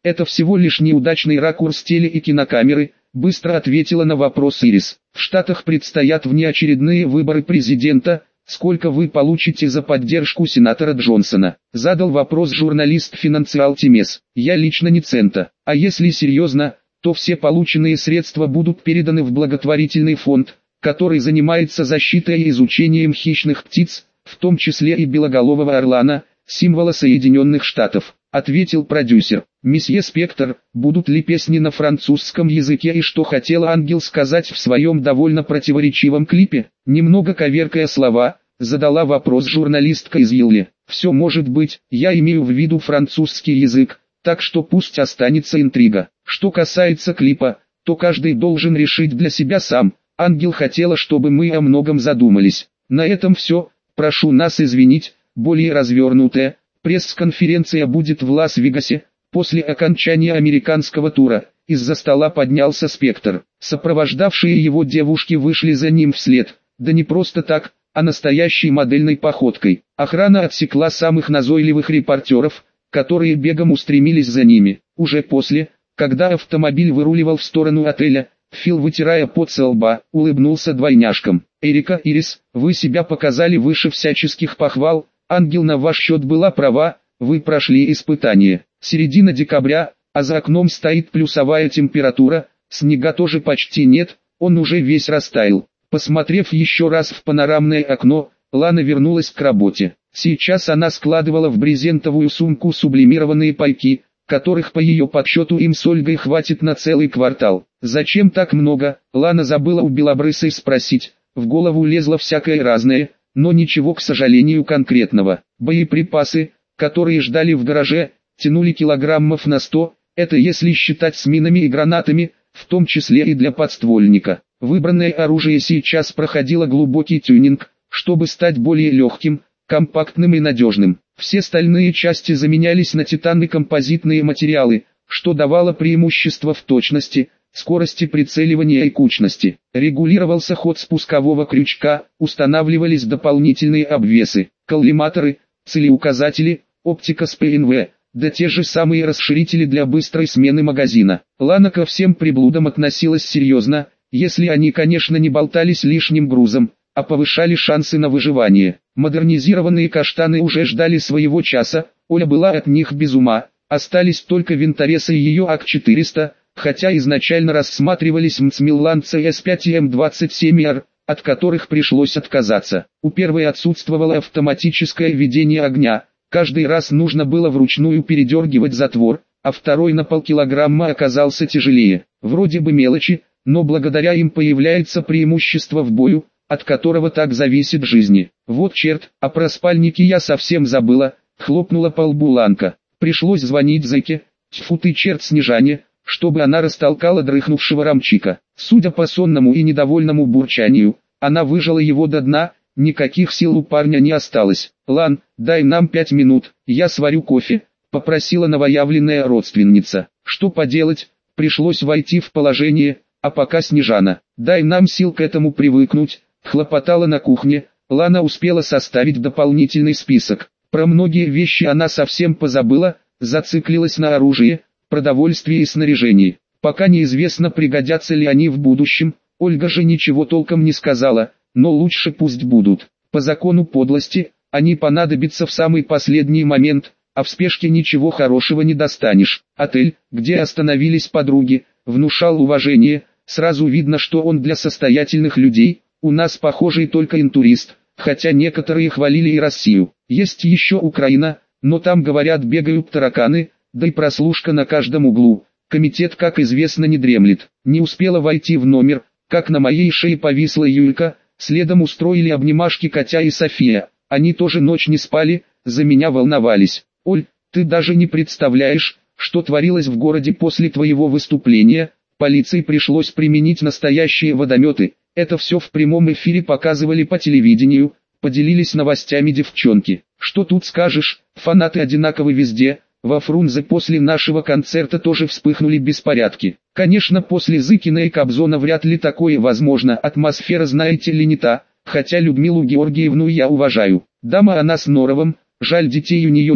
Это всего лишь неудачный ракурс теле- и кинокамеры, быстро ответила на вопрос Ирис. В Штатах предстоят внеочередные выборы президента. Сколько вы получите за поддержку сенатора Джонсона? Задал вопрос журналист Financial Times. Я лично ни цента. А если серьезно, то все полученные средства будут переданы в благотворительный фонд, который занимается защитой и изучением хищных птиц, в том числе и белоголового орлана, символа Соединенных Штатов, ответил продюсер. Месье Спектр, будут ли песни на французском языке и что хотел ангел сказать в своем довольно противоречивом клипе? Немного коверкая слова, задала вопрос журналистка из Йелли. Все может быть, я имею в виду французский язык, так что пусть останется интрига. Что касается клипа, то каждый должен решить для себя сам. Ангел хотела, чтобы мы о многом задумались. На этом все, прошу нас извинить, более развернутая пресс-конференция будет в Лас-Вегасе. После окончания американского тура, из-за стола поднялся Спектр. Сопровождавшие его девушки вышли за ним вслед, да не просто так, а настоящей модельной походкой. Охрана отсекла самых назойливых репортеров, которые бегом устремились за ними. Уже после, когда автомобиль выруливал в сторону отеля, Фил, вытирая пот со лба, улыбнулся двойняшкам. «Эрика, Ирис, вы себя показали выше всяческих похвал, ангел на ваш счет была права, вы прошли испытание. Середина декабря, а за окном стоит плюсовая температура, снега тоже почти нет, он уже весь растаял». Посмотрев еще раз в панорамное окно, Лана вернулась к работе. Сейчас она складывала в брезентовую сумку сублимированные пайки, которых по ее подсчету им с Ольгой хватит на целый квартал. Зачем так много, Лана забыла у белобрысой спросить, в голову лезло всякое разное, но ничего, к сожалению, конкретного. Боеприпасы, которые ждали в гараже, тянули килограммов на сто, это если считать с минами и гранатами, в том числе и для подствольника. Выбранное оружие сейчас проходило глубокий тюнинг, чтобы стать более легким, компактным и надежным. Все стальные части заменялись на титан- композитные материалы, что давало преимущество в точности, скорости прицеливания и кучности. Регулировался ход спускового крючка, устанавливались дополнительные обвесы, коллиматоры, целеуказатели, оптика с пэ эн вэ, да те же самые расширители для быстрой смены магазина. Лана ко всем приблудам относилась серьезно, если они, конечно, не болтались лишним грузом, а повышали шансы на выживание. Модернизированные каштаны уже ждали своего часа, Оля была от них без ума, остались только винторезы и ее ак четыреста, хотя изначально рассматривались Мцмиллан цэ эс пять и эм двадцать семь эр, от которых пришлось отказаться. У первой отсутствовало автоматическое ведение огня, каждый раз нужно было вручную передергивать затвор, а второй на полкилограмма оказался тяжелее. Вроде бы мелочи, но благодаря им появляется преимущество в бою, от которого так зависит жизнь. Вот черт, а про спальники я совсем забыла, хлопнула по лбу Ланка. Пришлось звонить зэке, тьфу ты черт Снежане, чтобы она растолкала дрыхнувшего Рамчика. Судя по сонному и недовольному бурчанию, она выжала его до дна, никаких сил у парня не осталось. «Лан, дай нам пять минут, я сварю кофе», — попросила новоявленная родственница. Что поделать, пришлось войти в положение, а пока Снежана, дай нам сил к этому привыкнуть, хлопотала на кухне. Лана успела составить дополнительный список. Про многие вещи она совсем позабыла, зациклилась на оружии, продовольствии и снаряжении. Пока неизвестно, пригодятся ли они в будущем, Ольга же ничего толком не сказала, но лучше пусть будут. По закону подлости, они понадобятся в самый последний момент, а в спешке ничего хорошего не достанешь. Отель, где остановились подруги, внушал уважение, сразу видно, что он для состоятельных людей. У нас похожий только интурист, хотя некоторые хвалили и Россию. Есть еще Украина, но там, говорят, бегают тараканы, да и прослушка на каждом углу. Комитет, как известно, не дремлет. Не успела войти в номер, как на моей шее повисла Юлька, следом устроили обнимашки Катя и София. Они тоже ночь не спали, за меня волновались. Оль, ты даже не представляешь, что творилось в городе после твоего выступления. Полиции пришлось применить настоящие водометы. Это все в прямом эфире показывали по телевидению, поделились новостями девчонки. Что тут скажешь, фанаты одинаковы везде. Во Фрунзе после нашего концерта тоже вспыхнули беспорядки. Конечно, после Зыкина и Кобзона вряд ли такое возможно, атмосфера, знаете ли, не та, хотя Людмилу Георгиевну я уважаю. Дама она с норовом, жаль, детей у нее нет,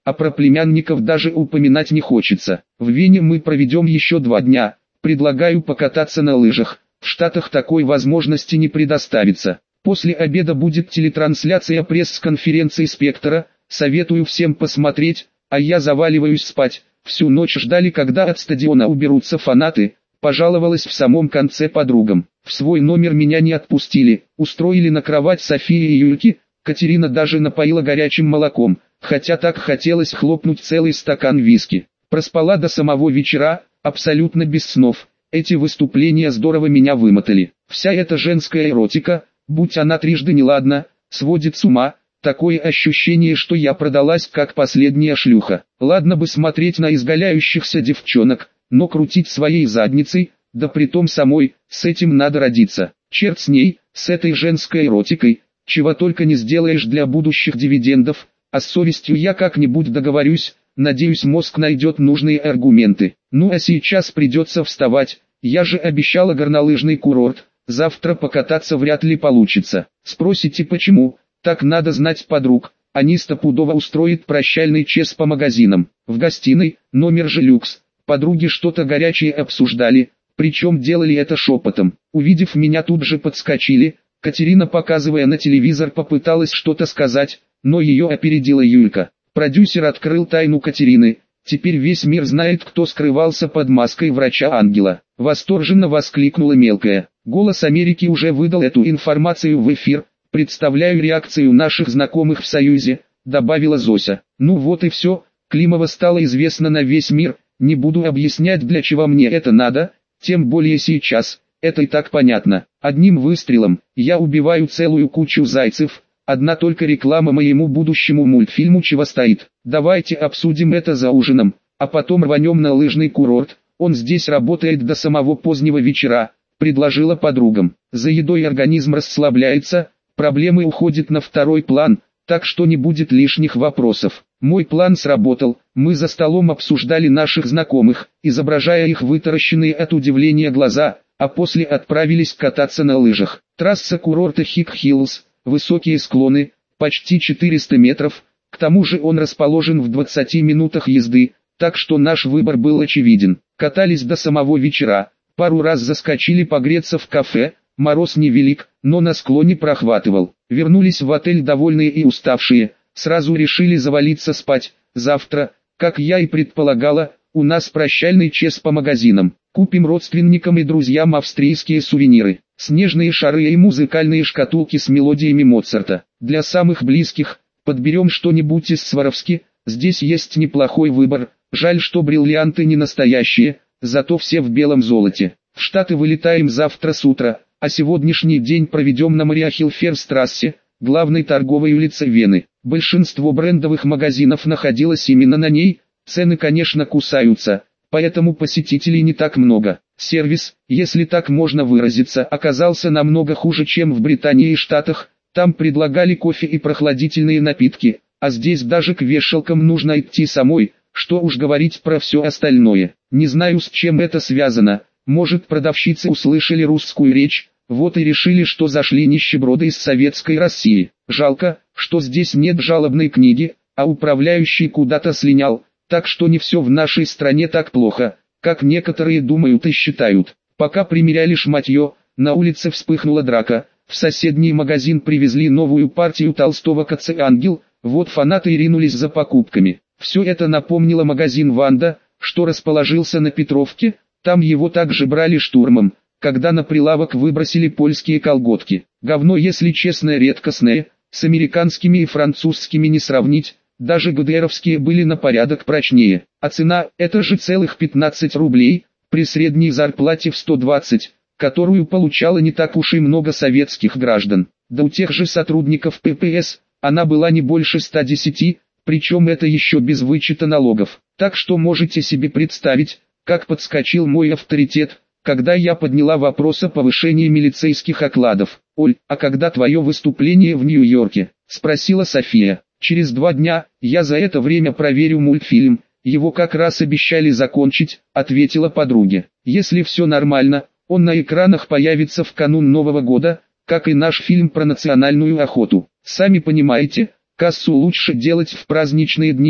а про племянников даже упоминать не хочется. В Вене мы проведем еще два дня, предлагаю покататься на лыжах, в Штатах такой возможности не предоставится. После обеда будет телетрансляция пресс-конференции «Спектра», советую всем посмотреть, а я заваливаюсь спать. Всю ночь ждали, когда от стадиона уберутся фанаты, пожаловалась в самом конце подругам. В свой номер меня не отпустили, устроили на кровать Софии и Юльки, Катерина даже напоила горячим молоком, хотя так хотелось хлопнуть целый стакан виски. Проспала до самого вечера, абсолютно без снов. Эти выступления здорово меня вымотали. Вся эта женская эротика, будь она трижды неладна, сводит с ума. Такое ощущение, что я продалась как последняя шлюха. Ладно бы смотреть на изгаляющихся девчонок, но крутить своей задницей, да притом самой, с этим надо родиться. Черт с ней, с этой женской эротикой, чего только не сделаешь для будущих дивидендов, а с совестью я как-нибудь договорюсь, надеюсь, мозг найдет нужные аргументы. Ну а сейчас придется вставать, я же обещала горнолыжный курорт, завтра покататься вряд ли получится. Спросите почему? Так надо знать подруг, они стопудово устроят прощальный чес по магазинам. В гостиной, номер же люкс, подруги что-то горячее обсуждали, причем делали это шепотом. Увидев меня, тут же подскочили. Катерина, показывая на телевизор, попыталась что-то сказать, но ее опередила Юлька. Продюсер открыл тайну Катерины. Теперь весь мир знает, кто скрывался под маской врача-ангела. Восторженно воскликнула мелкая. Голос Америки уже выдал эту информацию в эфир. Представляю реакцию наших знакомых в Союзе, добавила Зося. Ну вот и все, Климова стало известно на весь мир, не буду объяснять, для чего мне это надо, тем более сейчас, это и так понятно. Одним выстрелом, я убиваю целую кучу зайцев, одна только реклама моему будущему мультфильму чего стоит. Давайте обсудим это за ужином, а потом рванем на лыжный курорт, он здесь работает до самого позднего вечера, предложила подругам. За едой организм расслабляется, проблемы уходят на второй план, так что не будет лишних вопросов. Мой план сработал, мы за столом обсуждали наших знакомых, изображая их вытаращенные от удивления глаза, а после отправились кататься на лыжах. Трасса курорта Хик-Хиллз, высокие склоны, почти четыреста метров, к тому же он расположен в двадцати минутах езды, так что наш выбор был очевиден. Катались до самого вечера, пару раз заскочили погреться в кафе. Мороз невелик, но на склоне прохватывал. Вернулись в отель довольные и уставшие, сразу решили завалиться спать. Завтра, как я и предполагала, у нас прощальный чес по магазинам. Купим родственникам и друзьям австрийские сувениры, снежные шары и музыкальные шкатулки с мелодиями Моцарта. Для самых близких, подберем что-нибудь из Сваровски, здесь есть неплохой выбор, жаль, что бриллианты не настоящие, зато все в белом золоте. В Штаты вылетаем завтра с утра, а сегодняшний день проведем на Мариахилферстрассе, главной торговой улице Вены. Большинство брендовых магазинов находилось именно на ней, цены, конечно, кусаются, поэтому посетителей не так много. Сервис, если так можно выразиться, оказался намного хуже, чем в Британии и Штатах, там предлагали кофе и прохладительные напитки, а здесь даже к вешалкам нужно идти самой, что уж говорить про все остальное. Не знаю, с чем это связано, может, продавщицы услышали русскую речь, вот и решили, что зашли нищеброды из советской России. Жалко, что здесь нет жалобной книги, а управляющий куда-то слинял, так что не все в нашей стране так плохо, как некоторые думают и считают. Пока примеряли шматье, на улице вспыхнула драка, в соседний магазин привезли новую партию толстого ка цэ «Ангел», вот фанаты и ринулись за покупками. Все это напомнило магазин «Ванда», что расположился на Петровке, там его также брали штурмом, когда на прилавок выбросили польские колготки. Говно, если честно, редкостное, с американскими и французскими не сравнить, даже гэ дэ эровские были на порядок прочнее. А цена – это же целых пятнадцать рублей, при средней зарплате в сто двадцать, которую получало не так уж и много советских граждан. Да у тех же сотрудников пэ пэ эс, она была не больше ста десяти, причем это еще без вычета налогов. Так что можете себе представить, как подскочил мой авторитет, когда я подняла вопрос о повышении милицейских окладов. «Оль, а когда твое выступление в Нью-Йорке?» – спросила София. «Через два дня, я за это время проверю мультфильм, его как раз обещали закончить», – ответила подруге. «Если все нормально, он на экранах появится в канун Нового года, как и наш фильм про национальную охоту. Сами понимаете, кассу лучше делать в праздничные дни,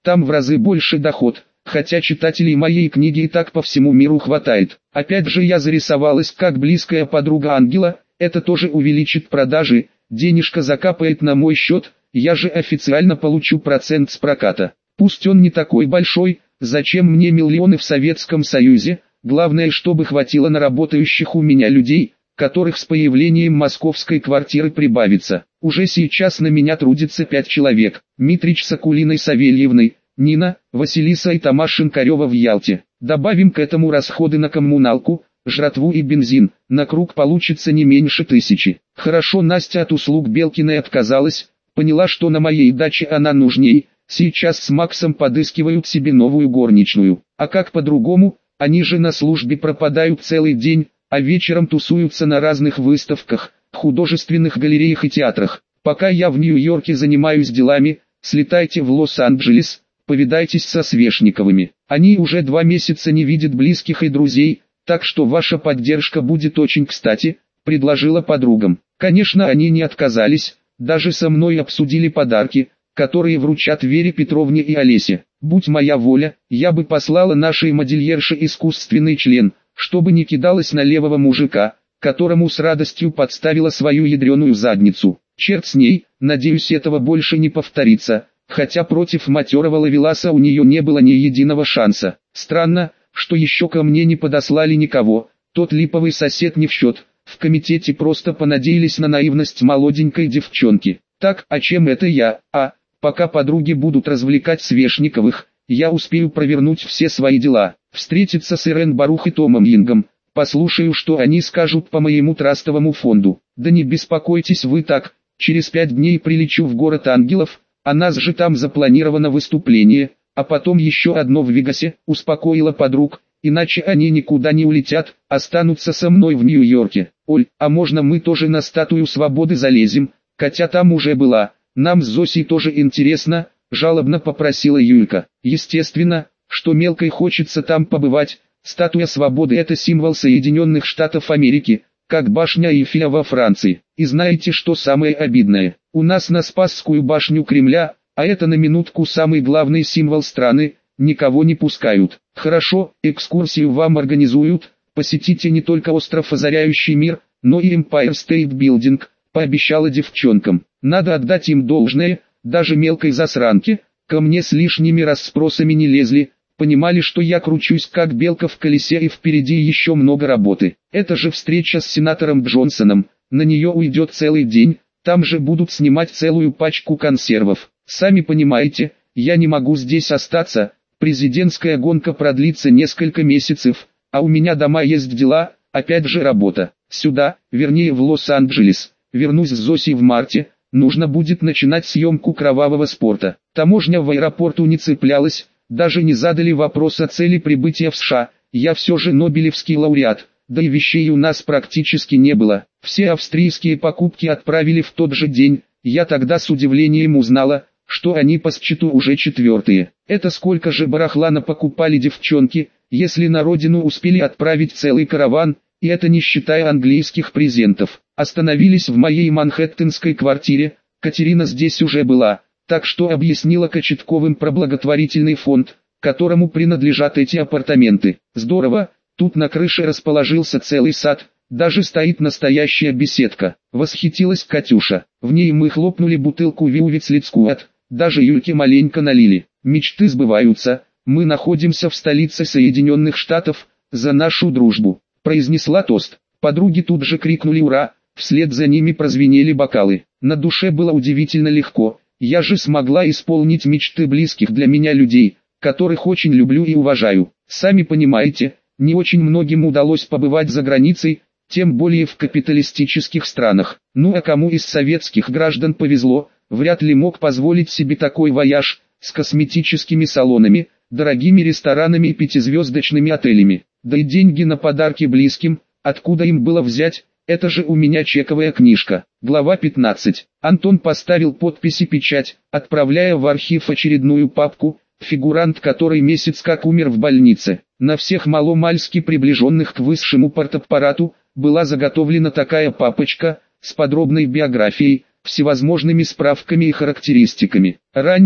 Там в разы больше доход, хотя читателей моей книги и так по всему миру хватает. Опять же я зарисовалась как близкая подруга ангела, это тоже увеличит продажи, денежка закапает на мой счет, я же официально получу процент с проката. Пусть он не такой большой, зачем мне миллионы в Советском Союзе, главное чтобы хватило на работающих у меня людей, которых с появлением московской квартиры прибавится. Уже сейчас на меня трудится пять человек: Митрич с Акулиной Савельевной, Нина, Василиса и Тамаш Шинкарева в Ялте. Добавим к этому расходы на коммуналку, жратву и бензин, на круг получится не меньше тысячи. Хорошо, Настя от услуг Белкиной отказалась, поняла, что на моей даче она нужней, сейчас с Максом подыскивают себе новую горничную. А как по-другому, они же на службе пропадают целый день, а вечером тусуются на разных выставках, художественных галереях и театрах. Пока я в Нью-Йорке занимаюсь делами, слетайте в Лос-Анджелес, повидайтесь со Свешниковыми. Они уже два месяца не видят близких и друзей, так что ваша поддержка будет очень кстати, предложила подругам. Конечно, они не отказались, даже со мной обсудили подарки, которые вручат Вере Петровне и Олесе. Будь моя воля, я бы послала нашей модельерше искусственный член, чтобы не кидалась на левого мужика, которому с радостью подставила свою ядреную задницу. Черт с ней, надеюсь, этого больше не повторится, хотя против матерого ловеласа у нее не было ни единого шанса. Странно, что еще ко мне не подослали никого, тот липовый сосед не в счет, в комитете просто понадеялись на наивность молоденькой девчонки. Так, а чем это я, а, пока подруги будут развлекать Свешниковых, я успею провернуть все свои дела, встретиться с Ирен Барух и Томом Йингом, послушаю, что они скажут по моему трастовому фонду. Да не беспокойтесь вы так, через пять дней прилечу в город ангелов, а нас же там запланировано выступление, а потом еще одно в Вегасе, успокоила подруг, иначе они никуда не улетят, останутся со мной в Нью-Йорке. Оль, а можно мы тоже на статую свободы залезем, Катя там уже была, нам с Зосей тоже интересно, жалобно попросила Юлька. Естественно, что мелкой хочется там побывать, статуя свободы — это символ Соединенных Штатов Америки, как башня Эйфеля во Франции. И знаете, что самое обидное? У нас на Спасскую башню Кремля, а это на минутку самый главный символ страны, никого не пускают. Хорошо, экскурсию вам организуют, посетите не только остров Озаряющий мир, но и Empire State Building, пообещала девчонкам. Надо отдать им должное, даже мелкой засранке, ко мне с лишними расспросами не лезли, понимали, что я кручусь как белка в колесе и впереди еще много работы. Это же встреча с сенатором Джонсоном, на нее уйдет целый день, там же будут снимать целую пачку консервов. Сами понимаете, я не могу здесь остаться, президентская гонка продлится несколько месяцев, а у меня дома есть дела, опять же работа. Сюда, вернее в Лос-Анджелес, вернусь с Зосей в марте, нужно будет начинать съемку «Кровавого спорта». Таможня в аэропорту не цеплялась, даже не задали вопрос о цели прибытия в США, я все же нобелевский лауреат, да и вещей у нас практически не было. Все австрийские покупки отправили в тот же день, я тогда с удивлением узнала, что они по счету уже четвертые. Это сколько же барахла напокупали девчонки, если на родину успели отправить целый караван, и это не считая английских презентов. Остановились в моей манхэттенской квартире, Катерина здесь уже была, так что объяснила Кочетковым про благотворительный фонд, которому принадлежат эти апартаменты. Здорово, тут на крыше расположился целый сад, даже стоит настоящая беседка. Восхитилась Катюша, в ней мы хлопнули бутылку Виувицлицкуат, даже Юльке маленько налили. Мечты сбываются, мы находимся в столице Соединенных Штатов, за нашу дружбу, произнесла тост. Подруги тут же крикнули «Ура!», вслед за ними прозвенели бокалы. На душе было удивительно легко, я же смогла исполнить мечты близких для меня людей, которых очень люблю и уважаю. Сами понимаете, не очень многим удалось побывать за границей, тем более в капиталистических странах. Ну а кому из советских граждан повезло, вряд ли мог позволить себе такой вояж, с косметическими салонами, дорогими ресторанами и пятизвездочными отелями. Да и деньги на подарки близким, откуда им было взять, это же у меня чековая книжка. Глава пятнадцать. Антон поставил подпись и печать, отправляя в архив очередную папку, фигурант которой месяц как умер в больнице. На всех маломальски приближенных к высшему партаппарату была заготовлена такая папочка, с подробной биографией, всевозможными справками и характеристиками. Раньше,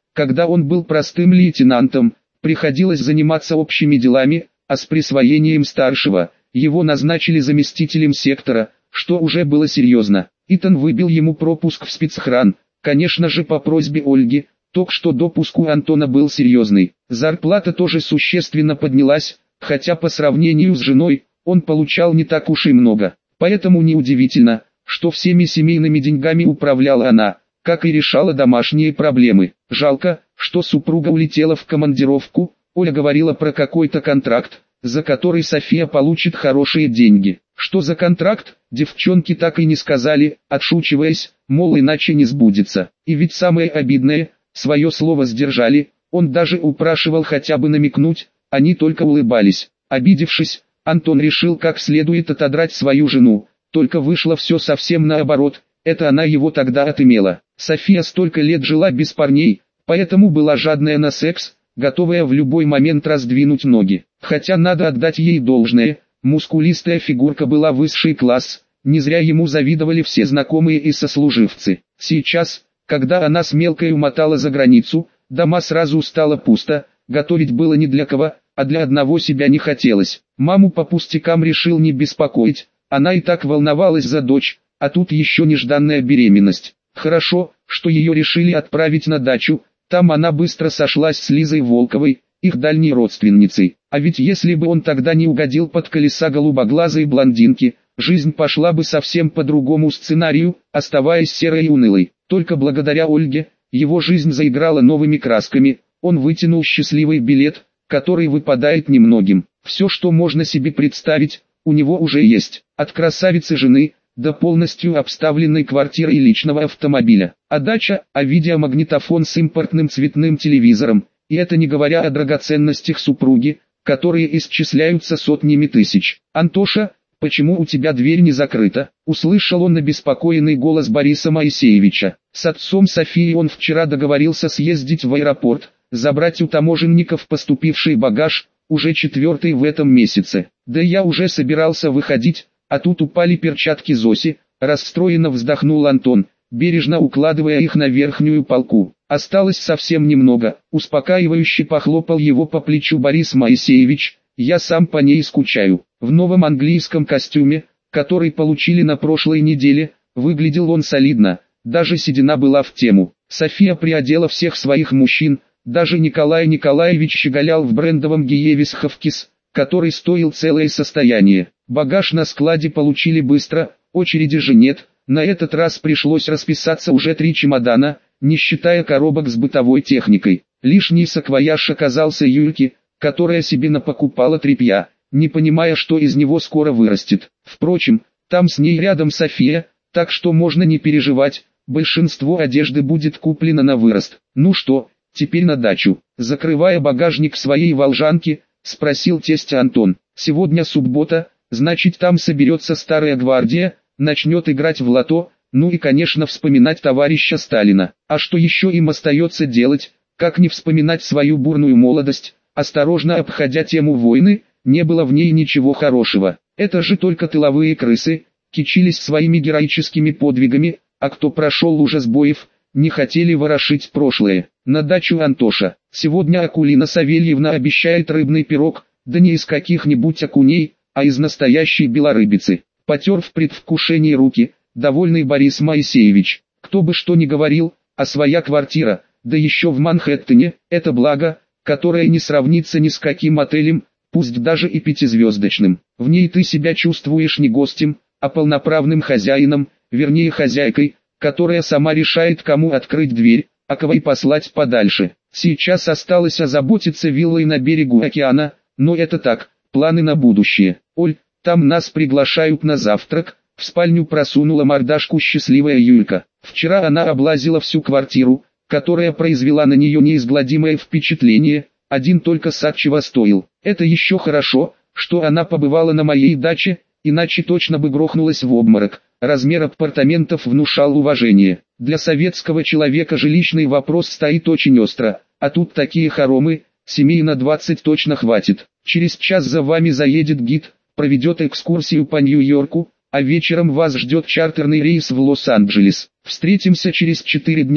Когда он был простым лейтенантом, приходилось заниматься общими делами, а с присвоением старшего, его назначили заместителем сектора, что уже было серьезно. Итан выбил ему пропуск в спецохран, конечно же по просьбе Ольги, так что допуск у Антона был серьезный. Зарплата тоже существенно поднялась, хотя по сравнению с женой, он получал не так уж и много. Поэтому неудивительно, что всеми семейными деньгами управляла она, как и решала домашние проблемы. Жалко, что супруга улетела в командировку. Оля говорила про какой-то контракт, за который София получит хорошие деньги. Что за контракт, девчонки так и не сказали, отшучиваясь, мол иначе не сбудется. И ведь самое обидное, свое слово сдержали, он даже упрашивал хотя бы намекнуть, они только улыбались. Обидевшись, Антон решил как следует отодрать свою жену, только вышло все совсем наоборот, это она его тогда отымела. София столько лет жила без парней, поэтому была жадная на секс, готовая в любой момент раздвинуть ноги. Хотя надо отдать ей должное, мускулистая фигурка была высший класс, не зря ему завидовали все знакомые и сослуживцы. Сейчас, когда она с мелкой умотала за границу, дома сразу стало пусто, готовить было не для кого, а для одного себя не хотелось. Маму по пустякам решил не беспокоить, она и так волновалась за дочь, а тут еще нежданная беременность. Хорошо, что ее решили отправить на дачу, там она быстро сошлась с Лизой Волковой, их дальней родственницей. А ведь если бы он тогда не угодил под колеса голубоглазой блондинки, жизнь пошла бы совсем по другому сценарию, оставаясь серой и унылой. Только благодаря Ольге, его жизнь заиграла новыми красками, он вытянул счастливый билет, который выпадает немногим. Все, что можно себе представить, у него уже есть. От красавицы жены, до полностью обставленной квартиры и личного автомобиля. А дача, а видеомагнитофон с импортным цветным телевизором, и это не говоря о драгоценностях супруги, которые исчисляются сотнями тысяч. «Антоша, почему у тебя дверь не закрыта?» — услышал он обеспокоенный голос Бориса Моисеевича. С отцом Софии он вчера договорился съездить в аэропорт, забрать у таможенников поступивший багаж, уже четвертый в этом месяце. Да я уже собирался выходить, а тут упали перчатки Зоси, расстроенно вздохнул Антон, бережно укладывая их на верхнюю полку. Осталось совсем немного, успокаивающе похлопал его по плечу Борис Моисеевич, я сам по ней скучаю. В новом английском костюме, который получили на прошлой неделе, выглядел он солидно, даже седина была в тему. София приодела всех своих мужчин, даже Николай Николаевич щеголял в брендовом Гиевис Хавкис, который стоил целое состояние. Багаж на складе получили быстро, очереди же нет, на этот раз пришлось расписаться уже три чемодана, не считая коробок с бытовой техникой. Лишний саквояж оказался Юльке, которая себе напокупала тряпья, не понимая, что из него скоро вырастет. Впрочем, там с ней рядом София, так что можно не переживать, большинство одежды будет куплено на вырост. Ну что, теперь на дачу? Закрывая багажник своей волжанки, спросил тесть Антон. Сегодня суббота, значит там соберется старая гвардия, начнет играть в лото, ну и конечно вспоминать товарища Сталина. А что еще им остается делать, как не вспоминать свою бурную молодость? Осторожно обходя тему войны, не было в ней ничего хорошего. Это же только тыловые крысы, кичились своими героическими подвигами, а кто прошел ужас боев, не хотели ворошить прошлое. На дачу Антоша. Сегодня Акулина Савельевна обещает рыбный пирог, да не из каких-нибудь окуней, а из настоящей белорыбицы. Потер в предвкушении руки, довольный Борис Моисеевич. Кто бы что ни говорил, а своя квартира, да еще в Манхэттене, это благо, которое не сравнится ни с каким отелем, пусть даже и пятизвездочным. В ней ты себя чувствуешь не гостем, а полноправным хозяином, вернее хозяйкой, которая сама решает, кому открыть дверь, а кого и послать подальше. Сейчас осталось озаботиться виллой на берегу океана, но это так, планы на будущее. Оль, там нас приглашают на завтрак, в спальню просунула мордашку счастливая Юлька. Вчера она облазила всю квартиру, которая произвела на нее неизгладимое впечатление, один только сад чего стоил. Это еще хорошо, что она побывала на моей даче, иначе точно бы грохнулась в обморок. Размер апартаментов внушал уважение. Для советского человека жилищный вопрос стоит очень остро, а тут такие хоромы, семей на двадцать точно хватит. Через час за вами заедет гид, проведет экскурсию по Нью-Йорку, а вечером вас ждет чартерный рейс в Лос-Анджелес. Встретимся через четыре дня,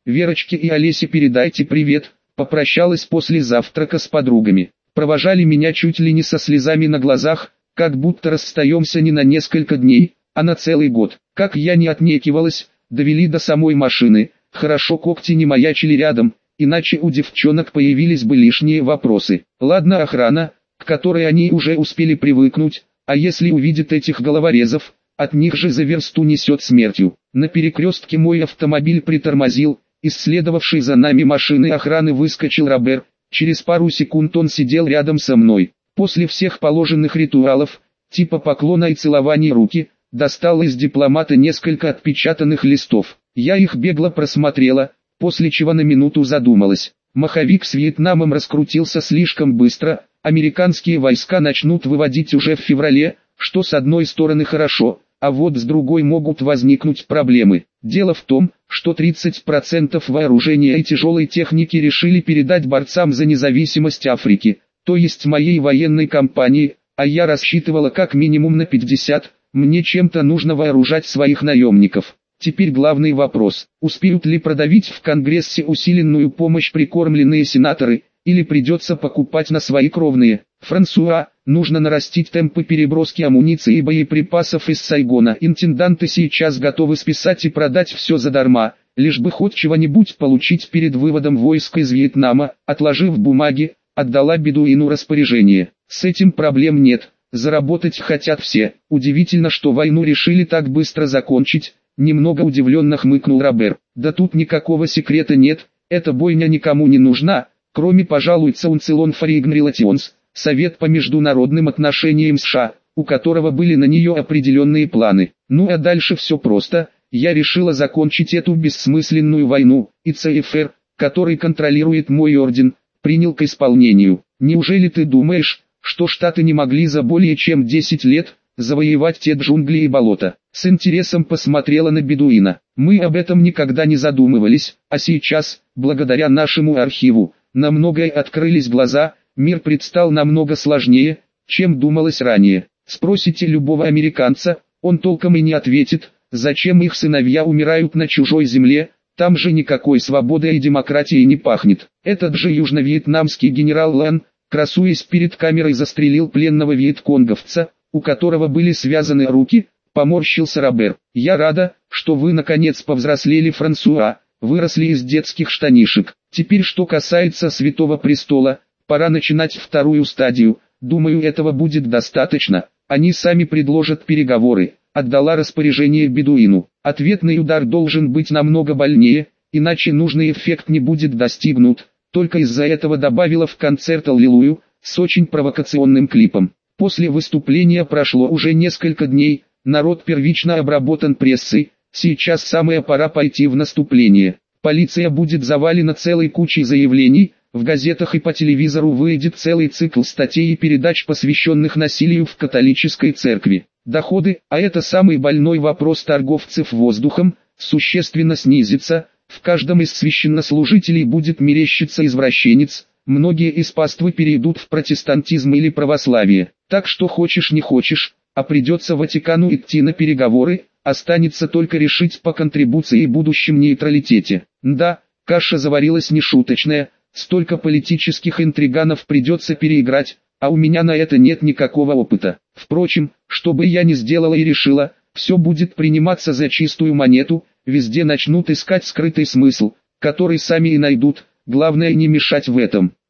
Верочке и Олесе передайте привет, попрощалась после завтрака с подругами. Провожали меня чуть ли не со слезами на глазах, как будто расстаемся не на несколько дней, а на целый год. Как я не отнекивалась, довели до самой машины, хорошо когти не маячили рядом, иначе у девчонок появились бы лишние вопросы. Ладно охрана, к которой они уже успели привыкнуть, а если увидят этих головорезов, от них же за версту несет смертью. На перекрестке мой автомобиль притормозил, из следовавшей за нами машины охраны выскочил Робер, через пару секунд он сидел рядом со мной. После всех положенных ритуалов, типа поклона и целования руки, достал из дипломата несколько отпечатанных листов. Я их бегло просмотрела, после чего на минуту задумалась. Маховик с Вьетнамом раскрутился слишком быстро, американские войска начнут выводить уже в феврале, что с одной стороны хорошо, а вот с другой могут возникнуть проблемы. Дело в том, что тридцать процентов вооружения и тяжелой техники решили передать борцам за независимость Африки, то есть моей военной компании, а я рассчитывала как минимум на пятьдесят, мне чем-то нужно вооружать своих наемников. Теперь главный вопрос, успеют ли продавить в Конгрессе усиленную помощь прикормленные сенаторы, или придется покупать на свои кровные. Франсуа, нужно нарастить темпы переброски амуниции и боеприпасов из Сайгона. Интенданты сейчас готовы списать и продать все задарма, лишь бы хоть чего-нибудь получить перед выводом войск из Вьетнама. Отложив бумаги, отдала бедуину распоряжение. С этим проблем нет, заработать хотят все. Удивительно, что войну решили так быстро закончить, немного удивленно хмыкнул Робер. Да тут никакого секрета нет, эта бойня никому не нужна, кроме, пожалуй, Council on Foreign Relations, Совет по международным отношениям США, у которого были на нее определенные планы. Ну а дальше все просто, я решила закончить эту бессмысленную войну, и ЦФР, который контролирует мой орден, принял к исполнению. Неужели ты думаешь, что Штаты не могли за более чем десять лет завоевать те джунгли и болота? С интересом посмотрела на бедуина. Мы об этом никогда не задумывались, а сейчас, благодаря нашему архиву, на многое открылись глаза, мир предстал намного сложнее, чем думалось ранее. Спросите любого американца, он толком и не ответит, зачем их сыновья умирают на чужой земле, там же никакой свободы и демократии не пахнет. Этот же южно-вьетнамский генерал Лэн, красуясь перед камерой, застрелил пленного вьетконговца, у которого были связаны руки, поморщился Робер. Я рада, что вы наконец повзрослели, Франсуа, выросли из детских штанишек. Теперь что касается Святого Престола, пора начинать вторую стадию, думаю, этого будет достаточно, они сами предложат переговоры. Отдала распоряжение бедуину. Ответный удар должен быть намного больнее, иначе нужный эффект не будет достигнут, только из-за этого добавила в концерт «Аллилуйю» с очень провокационным клипом. После выступления прошло уже несколько дней, народ первично обработан прессой, сейчас самая пора пойти в наступление. Полиция будет завалена целой кучей заявлений, в газетах и по телевизору выйдет целый цикл статей и передач, посвященных насилию в католической церкви. Доходы, а это самый больной вопрос торговцев воздухом, существенно снизится, в каждом из священнослужителей будет мерещиться извращенец, многие из паствы перейдут в протестантизм или православие. Так что хочешь не хочешь, а придется Ватикану идти на переговоры, останется только решить по контрибуции и будущем нейтралитете. Да, каша заварилась нешуточная, столько политических интриганов придется переиграть, а у меня на это нет никакого опыта. Впрочем, что бы я ни сделала и решила, все будет приниматься за чистую монету, везде начнут искать скрытый смысл, который сами и найдут, главное не мешать в этом.